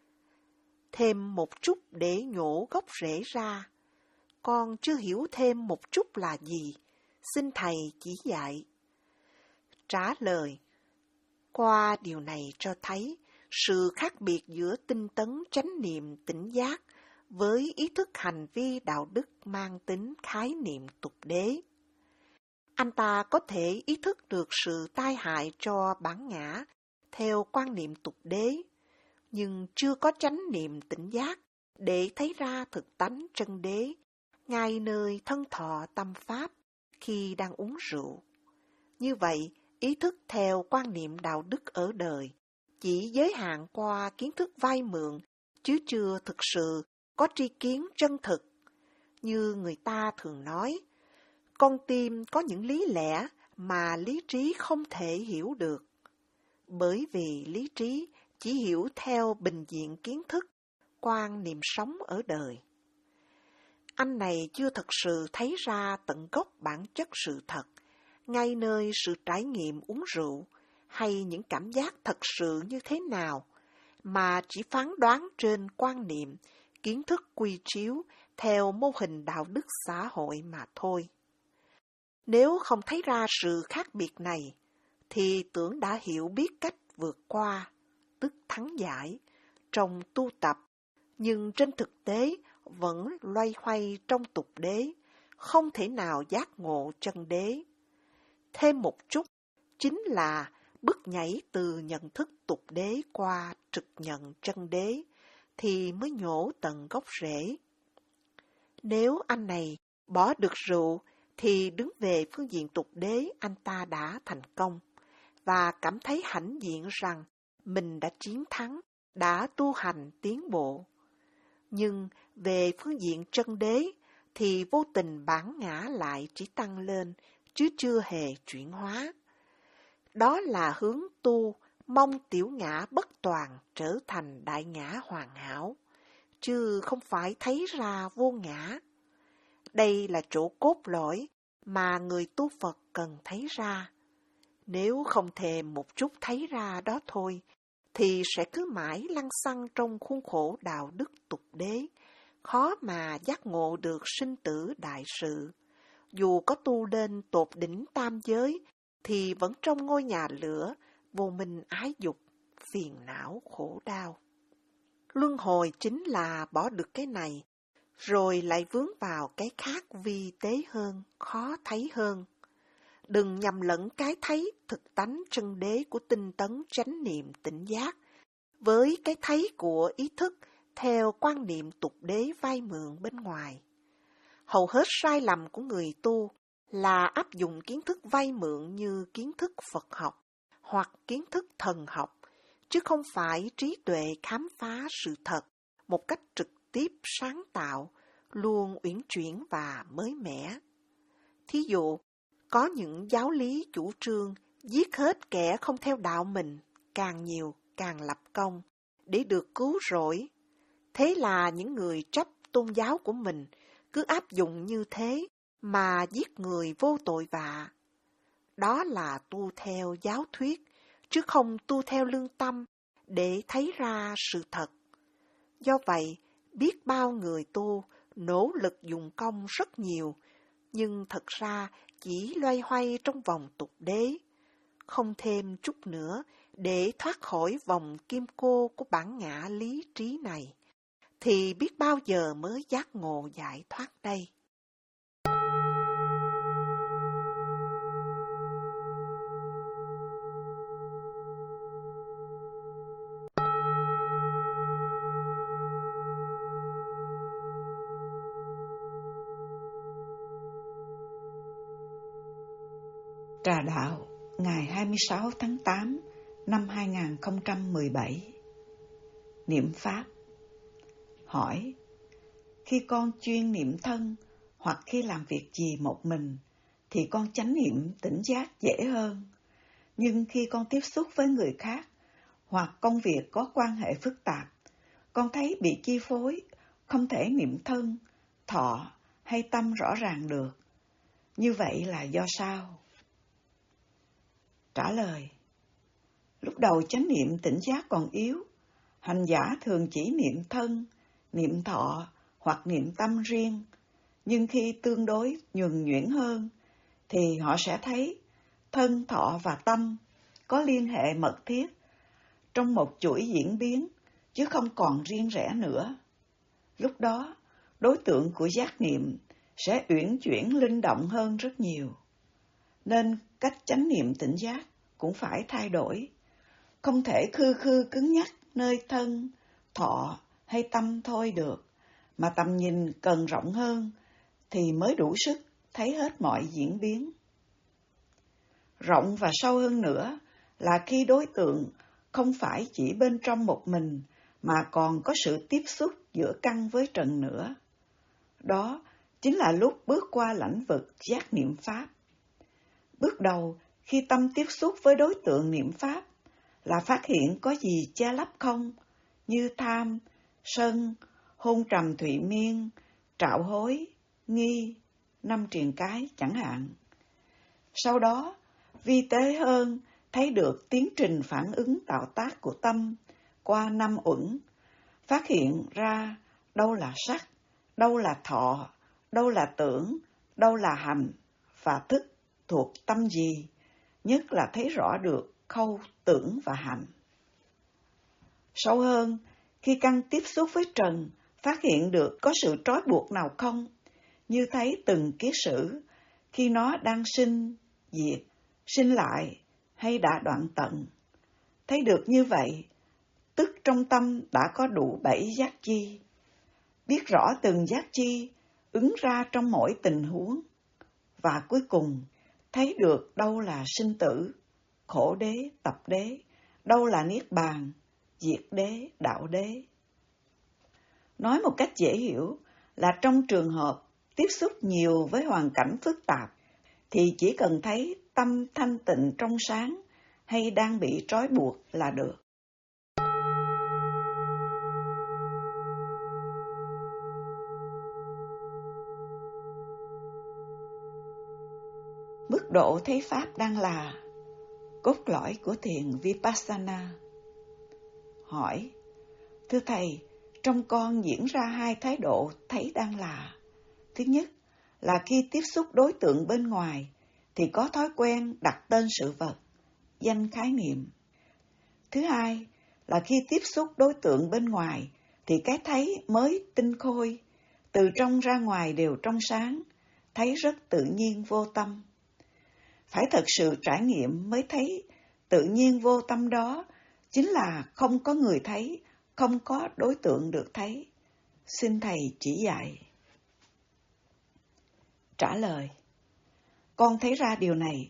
thêm một chút để nhổ gốc rễ ra. Con chưa hiểu thêm một chút là gì, xin Thầy chỉ dạy. Trả lời, qua điều này cho thấy sự khác biệt giữa tinh tấn chánh niệm tỉnh giác với ý thức hành vi đạo đức mang tính khái niệm tục đế. Anh ta có thể ý thức được sự tai hại cho bản ngã theo quan niệm tục đế, nhưng chưa có chánh niệm tỉnh giác để thấy ra thực tánh chân đế, ngay nơi thân thọ tâm pháp khi đang uống rượu. Như vậy, ý thức theo quan niệm đạo đức ở đời chỉ giới hạn qua kiến thức vay mượn, chứ chưa thực sự có tri kiến chân thực. Như người ta thường nói, con tim có những lý lẽ mà lý trí không thể hiểu được, bởi vì lý trí chỉ hiểu theo bình diện kiến thức, quan niệm sống ở đời. Anh này chưa thật sự thấy ra tận gốc bản chất sự thật, ngay nơi sự trải nghiệm uống rượu, hay những cảm giác thật sự như thế nào, mà chỉ phán đoán trên quan niệm, kiến thức quy chiếu theo mô hình đạo đức xã hội mà thôi. Nếu không thấy ra sự khác biệt này, thì tưởng đã hiểu biết cách vượt qua, tức thắng giải, trong tu tập, nhưng trên thực tế vẫn loay hoay trong tục đế, không thể nào giác ngộ chân đế. Thêm một chút, chính là bước nhảy từ nhận thức tục đế qua trực nhận chân đế, thì mới nhổ tận gốc rễ. Nếu anh này bỏ được rượu, thì đứng về phương diện tục đế anh ta đã thành công, và cảm thấy hãnh diện rằng mình đã chiến thắng, đã tu hành tiến bộ. Nhưng về phương diện chân đế, thì vô tình bản ngã lại chỉ tăng lên, chứ chưa hề chuyển hóa. Đó là hướng tu mong tiểu ngã bất toàn trở thành đại ngã hoàn hảo, chứ không phải thấy ra vô ngã. Đây là chỗ cốt lõi mà người tu Phật cần thấy ra. Nếu không thèm một chút thấy ra đó thôi, thì sẽ cứ mãi lăn xăng trong khuôn khổ đạo đức tục đế, khó mà giác ngộ được sinh tử đại sự. Dù có tu lên tột đỉnh tam giới, thì vẫn trong ngôi nhà lửa, vô minh ái dục, phiền não khổ đau. Luân hồi chính là bỏ được cái này, rồi lại vướng vào cái khác vi tế hơn, khó thấy hơn. Đừng nhầm lẫn cái thấy thực tánh chân đế của tinh tấn chánh niệm tỉnh giác với cái thấy của ý thức theo quan niệm tục đế vay mượn bên ngoài. Hầu hết sai lầm của người tu là áp dụng kiến thức vay mượn như kiến thức Phật học, hoặc kiến thức thần học, chứ không phải trí tuệ khám phá sự thật một cách trực tiếp sáng tạo, luôn uyển chuyển và mới mẻ. Thí dụ, có những giáo lý chủ trương giết hết kẻ không theo đạo mình, càng nhiều càng lập công, để được cứu rỗi. Thế là những người trách tôn giáo của mình cứ áp dụng như thế mà giết người vô tội vạ. Đó là tu theo giáo thuyết, chứ không tu theo lương tâm để thấy ra sự thật. Do vậy, biết bao người tu nỗ lực dùng công rất nhiều, nhưng thật ra chỉ loay hoay trong vòng tục đế, không thêm chút nữa để thoát khỏi vòng kim cô của bản ngã lý trí này, thì biết bao giờ mới giác ngộ giải thoát đây. Trà Đạo, ngày hai mươi sáu tháng tám năm hai nghìn không trăm mười bảy. Niệm Pháp. Hỏi: khi con chuyên niệm thân hoặc khi làm việc gì một mình thì con chánh niệm tỉnh giác dễ hơn. Nhưng khi con tiếp xúc với người khác hoặc công việc có quan hệ phức tạp, con thấy bị chi phối, không thể niệm thân, thọ hay tâm rõ ràng được. Như vậy là do sao? Trả lời: lúc đầu chánh niệm tỉnh giác còn yếu, hành giả thường chỉ niệm thân, niệm thọ hoặc niệm tâm riêng. Nhưng khi tương đối nhuần nhuyễn hơn, thì họ sẽ thấy thân, thọ và tâm có liên hệ mật thiết trong một chuỗi diễn biến, chứ không còn riêng rẽ nữa. Lúc đó, đối tượng của giác niệm sẽ uyển chuyển linh động hơn rất nhiều. Nên cách chánh niệm tỉnh giác cũng phải thay đổi. Không thể khư khư cứng nhắc nơi thân, thọ hay tâm thôi được, mà tầm nhìn cần rộng hơn thì mới đủ sức thấy hết mọi diễn biến. Rộng và sâu hơn nữa là khi đối tượng không phải chỉ bên trong một mình, mà còn có sự tiếp xúc giữa căn với trần nữa. Đó chính là lúc bước qua lãnh vực giác niệm Pháp. Bước đầu, khi tâm tiếp xúc với đối tượng niệm Pháp, là phát hiện có gì che lấp không, như tham, sân, hôn trầm thụy miên, trạo hối, nghi, năm triền cái chẳng hạn. Sau đó, vi tế hơn, thấy được tiến trình phản ứng tạo tác của tâm qua năm uẩn, phát hiện ra đâu là sắc, đâu là thọ, đâu là tưởng, đâu là hành và thức thuộc tâm gì, nhất là thấy rõ được khâu tưởng và hành. Sâu hơn, khi căn tiếp xúc với trần, phát hiện được có sự trói buộc nào không, như thấy từng kiết sử, khi nó đang sinh, diệt, sinh lại hay đã đoạn tận. Thấy được như vậy, tức trong tâm đã có đủ bảy giác chi. Biết rõ từng giác chi ứng ra trong mỗi tình huống. Và cuối cùng, thấy được đâu là sinh tử, khổ đế, tập đế, đâu là niết bàn, diệt đế, đạo đế. Nói một cách dễ hiểu là trong trường hợp tiếp xúc nhiều với hoàn cảnh phức tạp, thì chỉ cần thấy tâm thanh tịnh trong sáng hay đang bị trói buộc là được. Mức độ thấy Pháp đang là cốt lõi của thiền Vipassana. Hỏi: thưa Thầy, trong con diễn ra hai thái độ thấy đang là. Thứ nhất là khi tiếp xúc đối tượng bên ngoài thì có thói quen đặt tên sự vật, danh khái niệm. Thứ hai là khi tiếp xúc đối tượng bên ngoài thì cái thấy mới tinh khôi, từ trong ra ngoài đều trong sáng, thấy rất tự nhiên vô tâm. Phải thật sự trải nghiệm mới thấy tự nhiên vô tâm đó chính là không có người thấy, không có đối tượng được thấy. Xin Thầy chỉ dạy. Trả lời: con thấy ra điều này,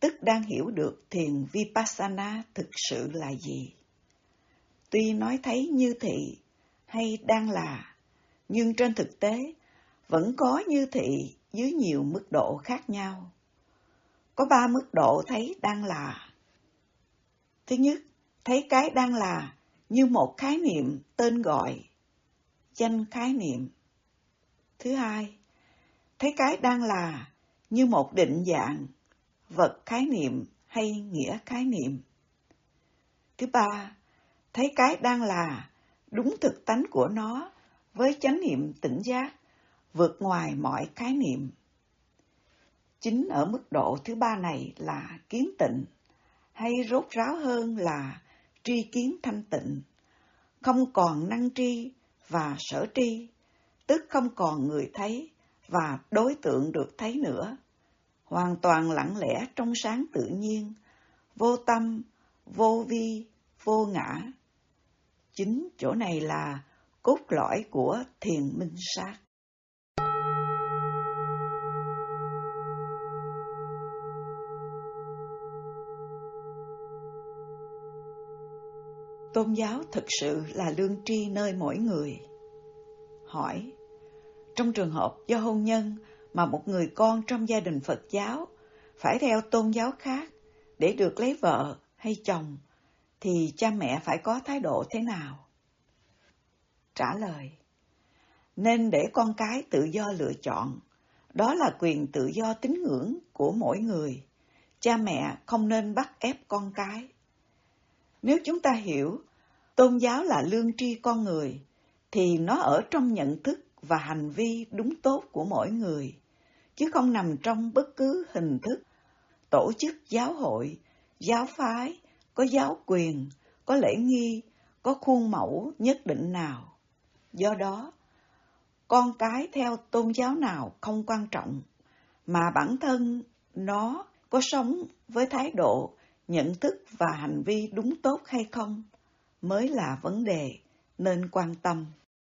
tức đang hiểu được thiền Vipassana thực sự là gì. Tuy nói thấy như thị hay đang là, nhưng trên thực tế vẫn có như thị dưới nhiều mức độ khác nhau. Có ba mức độ thấy đang là. Thứ nhất, thấy cái đang là như một khái niệm tên gọi, danh khái niệm. Thứ hai, thấy cái đang là như một định dạng, vật khái niệm hay nghĩa khái niệm. Thứ ba, thấy cái đang là đúng thực tánh của nó với chánh niệm tỉnh giác, vượt ngoài mọi khái niệm. Chính ở mức độ thứ ba này là kiến tịnh, hay rốt ráo hơn là tri kiến thanh tịnh, không còn năng tri và sở tri, tức không còn người thấy và đối tượng được thấy nữa, hoàn toàn lặng lẽ trong sáng tự nhiên, vô tâm, vô vi, vô ngã. Chính chỗ này là cốt lõi của thiền minh sát. Tôn giáo thực sự là lương tri nơi mỗi người. Hỏi, trong trường hợp do hôn nhân mà một người con trong gia đình Phật giáo phải theo tôn giáo khác để được lấy vợ hay chồng, thì cha mẹ phải có thái độ thế nào? Trả lời, nên để con cái tự do lựa chọn, đó là quyền tự do tín ngưỡng của mỗi người. Cha mẹ không nên bắt ép con cái. Nếu chúng ta hiểu tôn giáo là lương tri con người, thì nó ở trong nhận thức và hành vi đúng tốt của mỗi người, chứ không nằm trong bất cứ hình thức, tổ chức giáo hội, giáo phái, có giáo quyền, có lễ nghi, có khuôn mẫu nhất định nào. Do đó, con cái theo tôn giáo nào không quan trọng, mà bản thân nó có sống với thái độ, nhận thức và hành vi đúng tốt hay không mới là vấn đề nên quan tâm.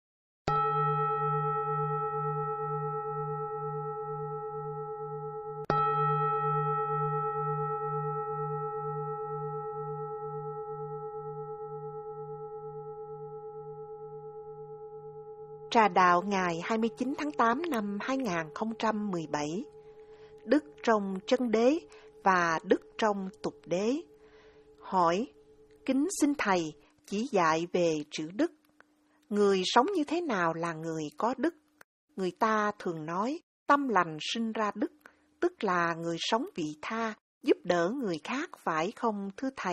Trà đạo ngày hai mươi chín tháng tám năm hai nghìn không trăm mười bảy. Đức trong chân đế và đức trong tục đế. Hỏi, kính xin Thầy chỉ dạy về chữ đức. Người sống như thế nào là người có đức? Người ta thường nói tâm lành sinh ra đức, tức là người sống vị tha, giúp đỡ người khác, phải không thưa Thầy?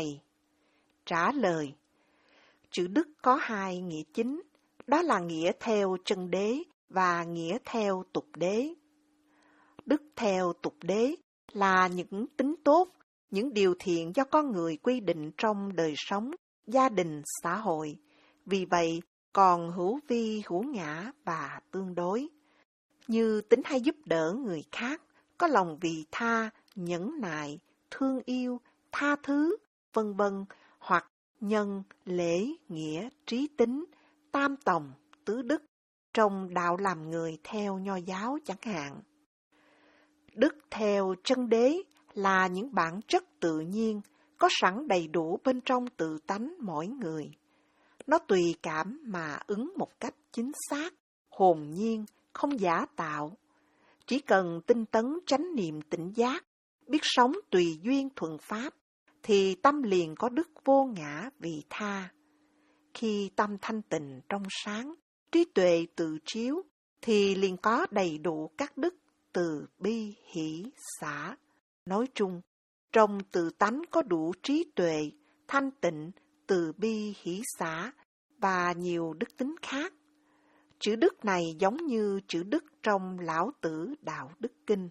Trả lời, chữ đức có hai nghĩa chính, đó là nghĩa theo chân đế và nghĩa theo tục đế. Đức theo tục đế là những tính tốt, những điều thiện do con người quy định trong đời sống, gia đình, xã hội. Vì vậy, còn hữu vi, hữu ngã và tương đối. Như tính hay giúp đỡ người khác, có lòng vị tha, nhẫn nại, thương yêu, tha thứ, vân vân, hoặc nhân, lễ, nghĩa, trí tính, tam tòng, tứ đức, trong đạo làm người theo Nho giáo chẳng hạn. Đức theo chân đế là những bản chất tự nhiên, có sẵn đầy đủ bên trong tự tánh mỗi người. Nó tùy cảm mà ứng một cách chính xác, hồn nhiên, không giả tạo. Chỉ cần tinh tấn chánh niệm tỉnh giác, biết sống tùy duyên thuận pháp, thì tâm liền có đức vô ngã vị tha. Khi tâm thanh tịnh trong sáng, trí tuệ tự chiếu, thì liền có đầy đủ các đức từ bi hỷ xả. Nói chung, trong tự tánh có đủ trí tuệ, thanh tịnh, từ bi hỷ xả và nhiều đức tính khác. Chữ đức này giống như chữ đức trong Lão Tử Đạo Đức Kinh.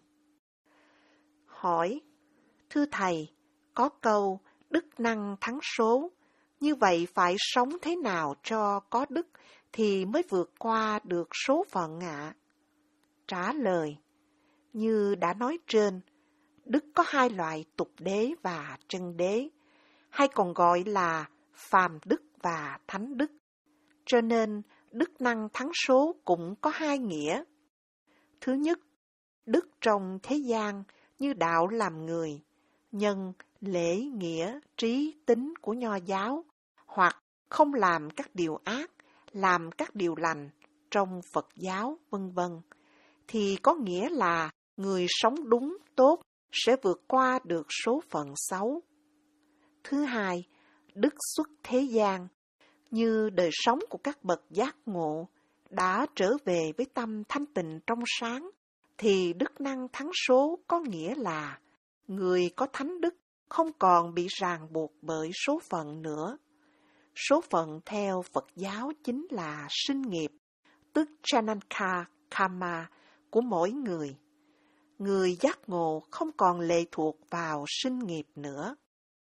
Hỏi, thưa Thầy, có câu đức năng thắng số, như vậy phải sống thế nào cho có đức thì mới vượt qua được số phận ạ? Trả lời, như đã nói trên, đức có hai loại tục đế và chân đế, hay còn gọi là phàm đức và thánh đức. Cho nên, đức năng thắng số cũng có hai nghĩa. Thứ nhất, đức trong thế gian như đạo làm người, nhân, lễ, nghĩa, trí, tính của Nho giáo, hoặc không làm các điều ác, làm các điều lành trong Phật giáo, vân vân, thì có nghĩa là người sống đúng, tốt sẽ vượt qua được số phận xấu. Thứ hai, đức xuất thế gian, như đời sống của các bậc giác ngộ đã trở về với tâm thanh tịnh trong sáng, thì đức năng thắng số có nghĩa là người có thánh đức không còn bị ràng buộc bởi số phận nữa. Số phận theo Phật giáo chính là sinh nghiệp, tức Janaka Karma của mỗi người. Người giác ngộ không còn lệ thuộc vào sinh nghiệp nữa.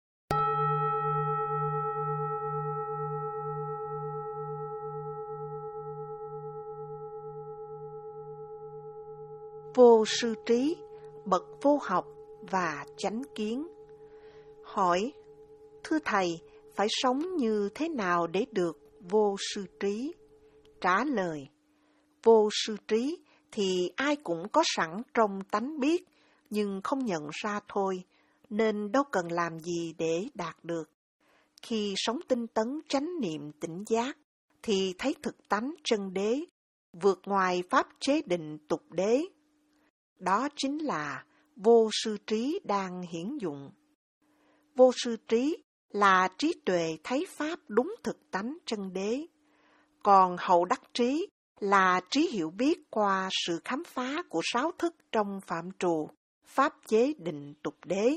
Vô sư trí, bậc vô học và chánh kiến. Hỏi, thưa Thầy, phải sống như thế nào để được vô sư trí? Trả lời, vô sư trí thì ai cũng có sẵn trong tánh biết, nhưng không nhận ra thôi, nên đâu cần làm gì để đạt được. Khi sống tinh tấn chánh niệm tỉnh giác, thì thấy thực tánh chân đế, vượt ngoài pháp chế định tục đế. Đó chính là vô sư trí đang hiển dụng. Vô sư trí là trí tuệ thấy pháp đúng thực tánh chân đế. Còn hậu đắc trí là trí hiểu biết qua sự khám phá của sáu thức trong phạm trù, pháp chế định tục đế.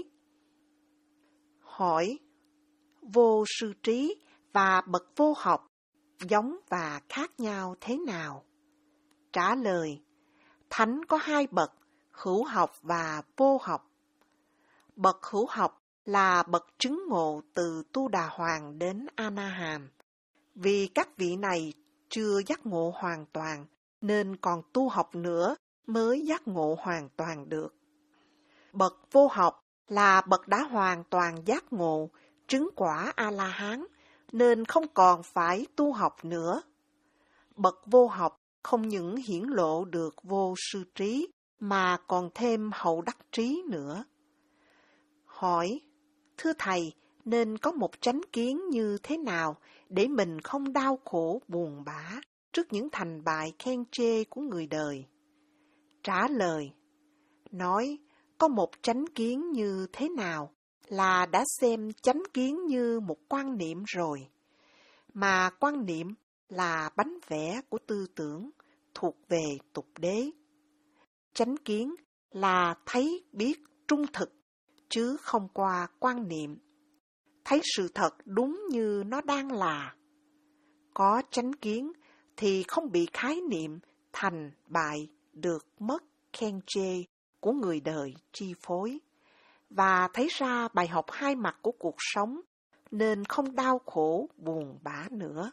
Hỏi, vô sư trí và bậc vô học giống và khác nhau thế nào? Trả lời, thánh có hai bậc, hữu học và vô học. Bậc hữu học là bậc chứng ngộ từ Tu Đà Hoàng đến A Na Hàm. Vì các vị này chưa giác ngộ hoàn toàn, nên còn tu học nữa mới giác ngộ hoàn toàn được. Bậc vô học là bậc đã hoàn toàn giác ngộ, chứng quả A-la-hán, nên không còn phải tu học nữa. Bậc vô học không những hiển lộ được vô sư trí, mà còn thêm hậu đắc trí nữa. Hỏi, thưa Thầy, nên có một chánh kiến như thế nào để mình không đau khổ buồn bã trước những thành bại khen chê của người đời? Trả lời, nói có một chánh kiến như thế nào là đã xem chánh kiến như một quan niệm rồi, mà quan niệm là bánh vẽ của tư tưởng thuộc về tục đế. Chánh kiến là thấy biết trung thực, chứ không qua quan niệm. Thấy sự thật đúng như nó đang là. Có chánh kiến thì không bị khái niệm thành bại được mất khen chê của người đời chi phối, và thấy ra bài học hai mặt của cuộc sống, nên không đau khổ buồn bã nữa.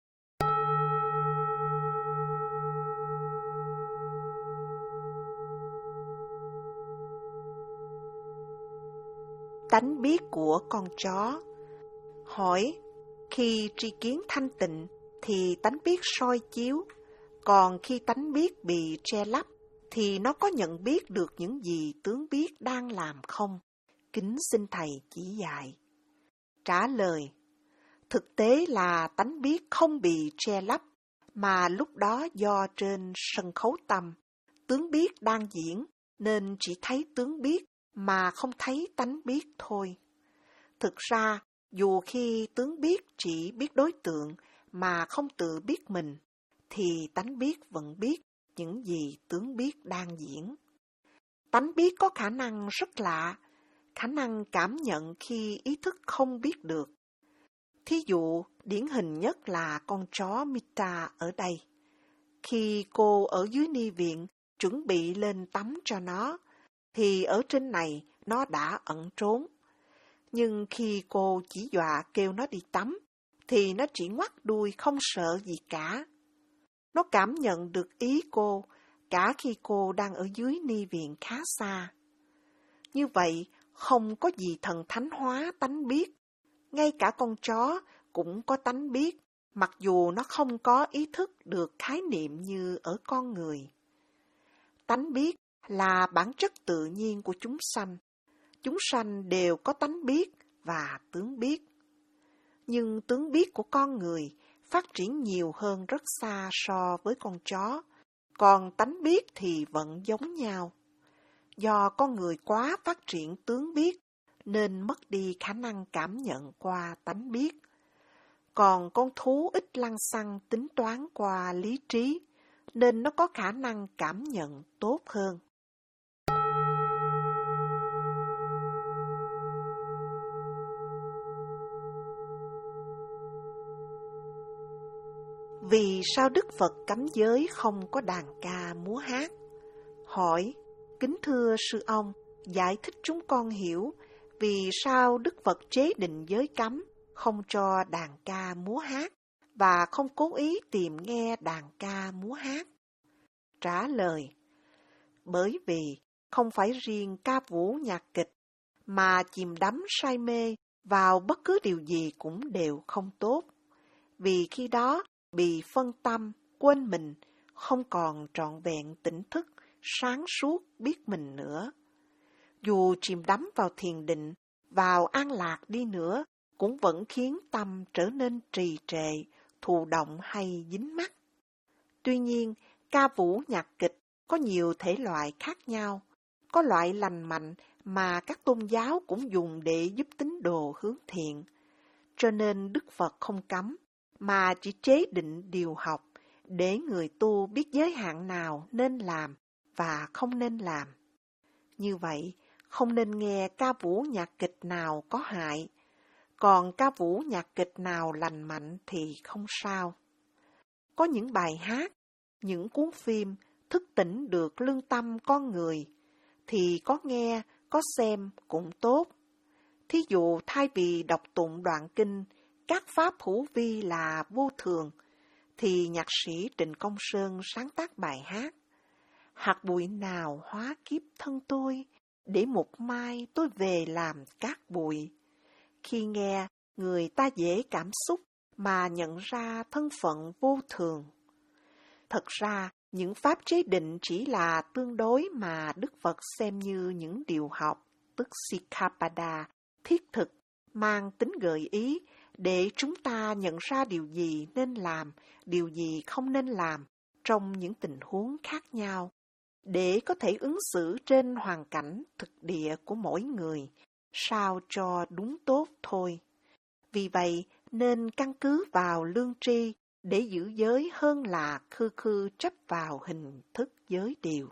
Tánh biết của con chó. Hỏi, khi tri kiến thanh tịnh thì tánh biết soi chiếu, còn khi tánh biết bị che lấp thì nó có nhận biết được những gì tướng biết đang làm không? Kính xin Thầy chỉ dạy. Trả lời, thực tế là tánh biết không bị che lấp, mà lúc đó do trên sân khấu tâm, tướng biết đang diễn, nên chỉ thấy tướng biết mà không thấy tánh biết thôi. Thực ra, dù khi tướng biết chỉ biết đối tượng mà không tự biết mình, thì tánh biết vẫn biết những gì tướng biết đang diễn. Tánh biết có khả năng rất lạ, khả năng cảm nhận khi ý thức không biết được. Thí dụ, điển hình nhất là con chó Mita ở đây. Khi cô ở dưới ni viện chuẩn bị lên tắm cho nó, thì ở trên này nó đã ẩn trốn. Nhưng khi cô chỉ dọa kêu nó đi tắm, thì nó chỉ ngoắt đuôi không sợ gì cả. Nó cảm nhận được ý cô, cả khi cô đang ở dưới ni viện khá xa. Như vậy, không có gì thần thánh hóa tánh biết. Ngay cả con chó cũng có tánh biết, mặc dù nó không có ý thức được khái niệm như ở con người. Tánh biết là bản chất tự nhiên của chúng sanh, chúng sanh đều có tánh biết và tướng biết. Nhưng tướng biết của con người phát triển nhiều hơn rất xa so với con chó, còn tánh biết thì vẫn giống nhau. Do con người quá phát triển tướng biết, nên mất đi khả năng cảm nhận qua tánh biết. Còn con thú ít lăng xăng tính toán qua lý trí, nên nó có khả năng cảm nhận tốt hơn. Vì sao Đức Phật cấm giới không có đàn ca múa hát? Hỏi, kính thưa sư ông, giải thích chúng con hiểu vì sao Đức Phật chế định giới cấm không cho đàn ca múa hát và không cố ý tìm nghe đàn ca múa hát. Trả lời, bởi vì không phải riêng ca vũ nhạc kịch mà chìm đắm say mê vào bất cứ điều gì cũng đều không tốt. Vì khi đó bị phân tâm, quên mình, không còn trọn vẹn tỉnh thức, sáng suốt biết mình nữa. Dù chìm đắm vào thiền định, vào an lạc đi nữa, cũng vẫn khiến tâm trở nên trì trệ, thụ động hay dính mắc. Tuy nhiên, ca vũ nhạc kịch có nhiều thể loại khác nhau. Có loại lành mạnh mà các tôn giáo cũng dùng để giúp tín đồ hướng thiện. Cho nên Đức Phật không cấm, mà chỉ chế định điều học để người tu biết giới hạn nào nên làm và không nên làm. Như vậy, không nên nghe ca vũ nhạc kịch nào có hại, còn ca vũ nhạc kịch nào lành mạnh thì không sao. Có những bài hát, những cuốn phim thức tỉnh được lương tâm con người, thì có nghe, có xem cũng tốt. Thí dụ thay vì đọc tụng đoạn kinh, các pháp hữu vi là vô thường, thì nhạc sĩ Trịnh Công Sơn sáng tác bài hát hạt bụi nào hóa kiếp thân tôi, để một mai tôi về làm cát bụi. Khi nghe, người ta dễ cảm xúc mà nhận ra thân phận vô thường. Thật ra, những pháp chế định chỉ là tương đối mà Đức Phật xem như những điều học, tức Sikkhapada, thiết thực, mang tính gợi ý, để chúng ta nhận ra điều gì nên làm, điều gì không nên làm trong những tình huống khác nhau, để có thể ứng xử trên hoàn cảnh thực địa của mỗi người, sao cho đúng tốt thôi. Vì vậy, nên căn cứ vào lương tri để giữ giới hơn là khư khư chấp vào hình thức giới điều.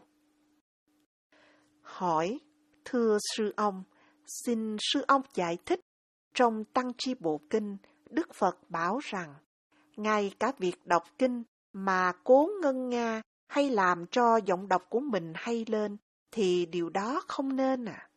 Hỏi, thưa sư ông, xin sư ông giải thích, trong Tăng Chi Bộ Kinh, Đức Phật bảo rằng, ngay cả việc đọc kinh mà cố ngân nga hay làm cho giọng đọc của mình hay lên, thì điều đó không nên à?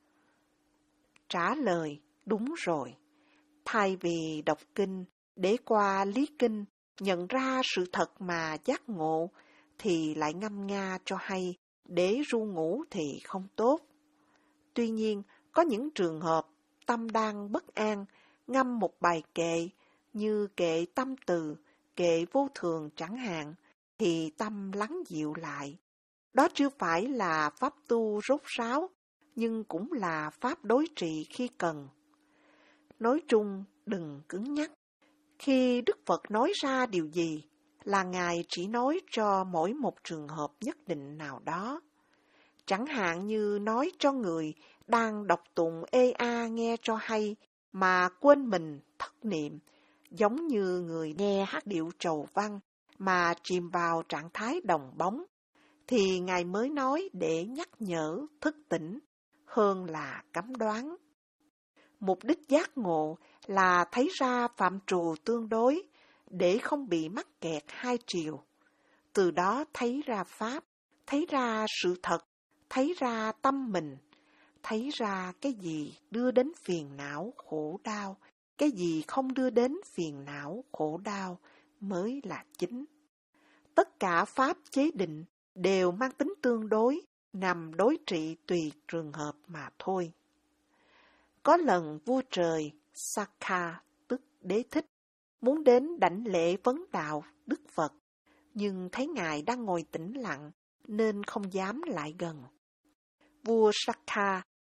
Trả lời, đúng rồi. Thay vì đọc kinh, để qua lý kinh, nhận ra sự thật mà giác ngộ, thì lại ngâm nga cho hay, để ru ngủ thì không tốt. Tuy nhiên, có những trường hợp tâm đang bất an, ngâm một bài kệ như kệ tâm từ, kệ vô thường chẳng hạn, thì tâm lắng dịu lại. Đó chưa phải là pháp tu rốt ráo, nhưng cũng là pháp đối trị khi cần. Nói chung, đừng cứng nhắc. Khi Đức Phật nói ra điều gì, là Ngài chỉ nói cho mỗi một trường hợp nhất định nào đó. Chẳng hạn như nói cho người đang đọc tụng ê a nghe cho hay, mà quên mình thất niệm, giống như người nghe hát điệu trầu văn, mà chìm vào trạng thái đồng bóng, thì Ngài mới nói để nhắc nhở, thức tỉnh, hơn là cấm đoán. Mục đích giác ngộ là thấy ra phạm trù tương đối, để không bị mắc kẹt hai chiều. Từ đó thấy ra pháp, thấy ra sự thật, thấy ra tâm mình, thấy ra cái gì đưa đến phiền não, khổ đau, cái gì không đưa đến phiền não, khổ đau mới là chính. Tất cả pháp chế định đều mang tính tương đối, nằm đối trị tùy trường hợp mà thôi. Có lần vua trời Sakka, tức Đế Thích, muốn đến đảnh lễ vấn đạo Đức Phật, nhưng thấy Ngài đang ngồi tĩnh lặng nên không dám lại gần. Vua Sakka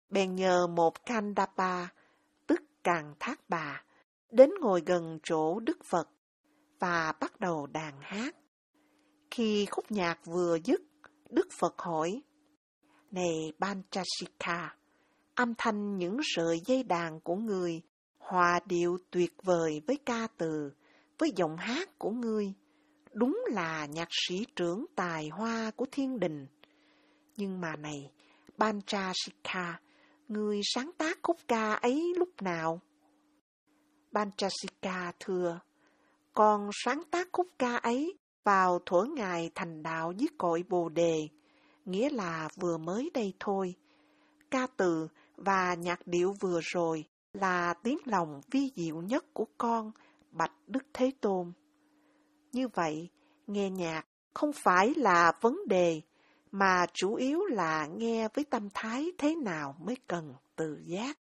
bèn nhờ một Kandapa, tức Càn Thác Bà, đến ngồi gần chỗ Đức Phật và bắt đầu đàn hát. Khi khúc nhạc vừa dứt, Đức Phật hỏi: Này Panchasika, âm thanh những sợi dây đàn của người hòa điệu tuyệt vời với ca từ, với giọng hát của ngươi, đúng là nhạc sĩ trưởng tài hoa của thiên đình. Nhưng mà này, Panchasika, ngươi sáng tác khúc ca ấy lúc nào? Panchasika thưa: Con sáng tác khúc ca ấy vào thuở ngài thành đạo dưới cội Bồ Đề, nghĩa là vừa mới đây thôi. Ca từ và nhạc điệu vừa rồi là tiếng lòng vi diệu nhất của con, bạch Đức Thế Tôn. Như vậy, nghe nhạc không phải là vấn đề, mà chủ yếu là nghe với tâm thái thế nào mới cần tự giác.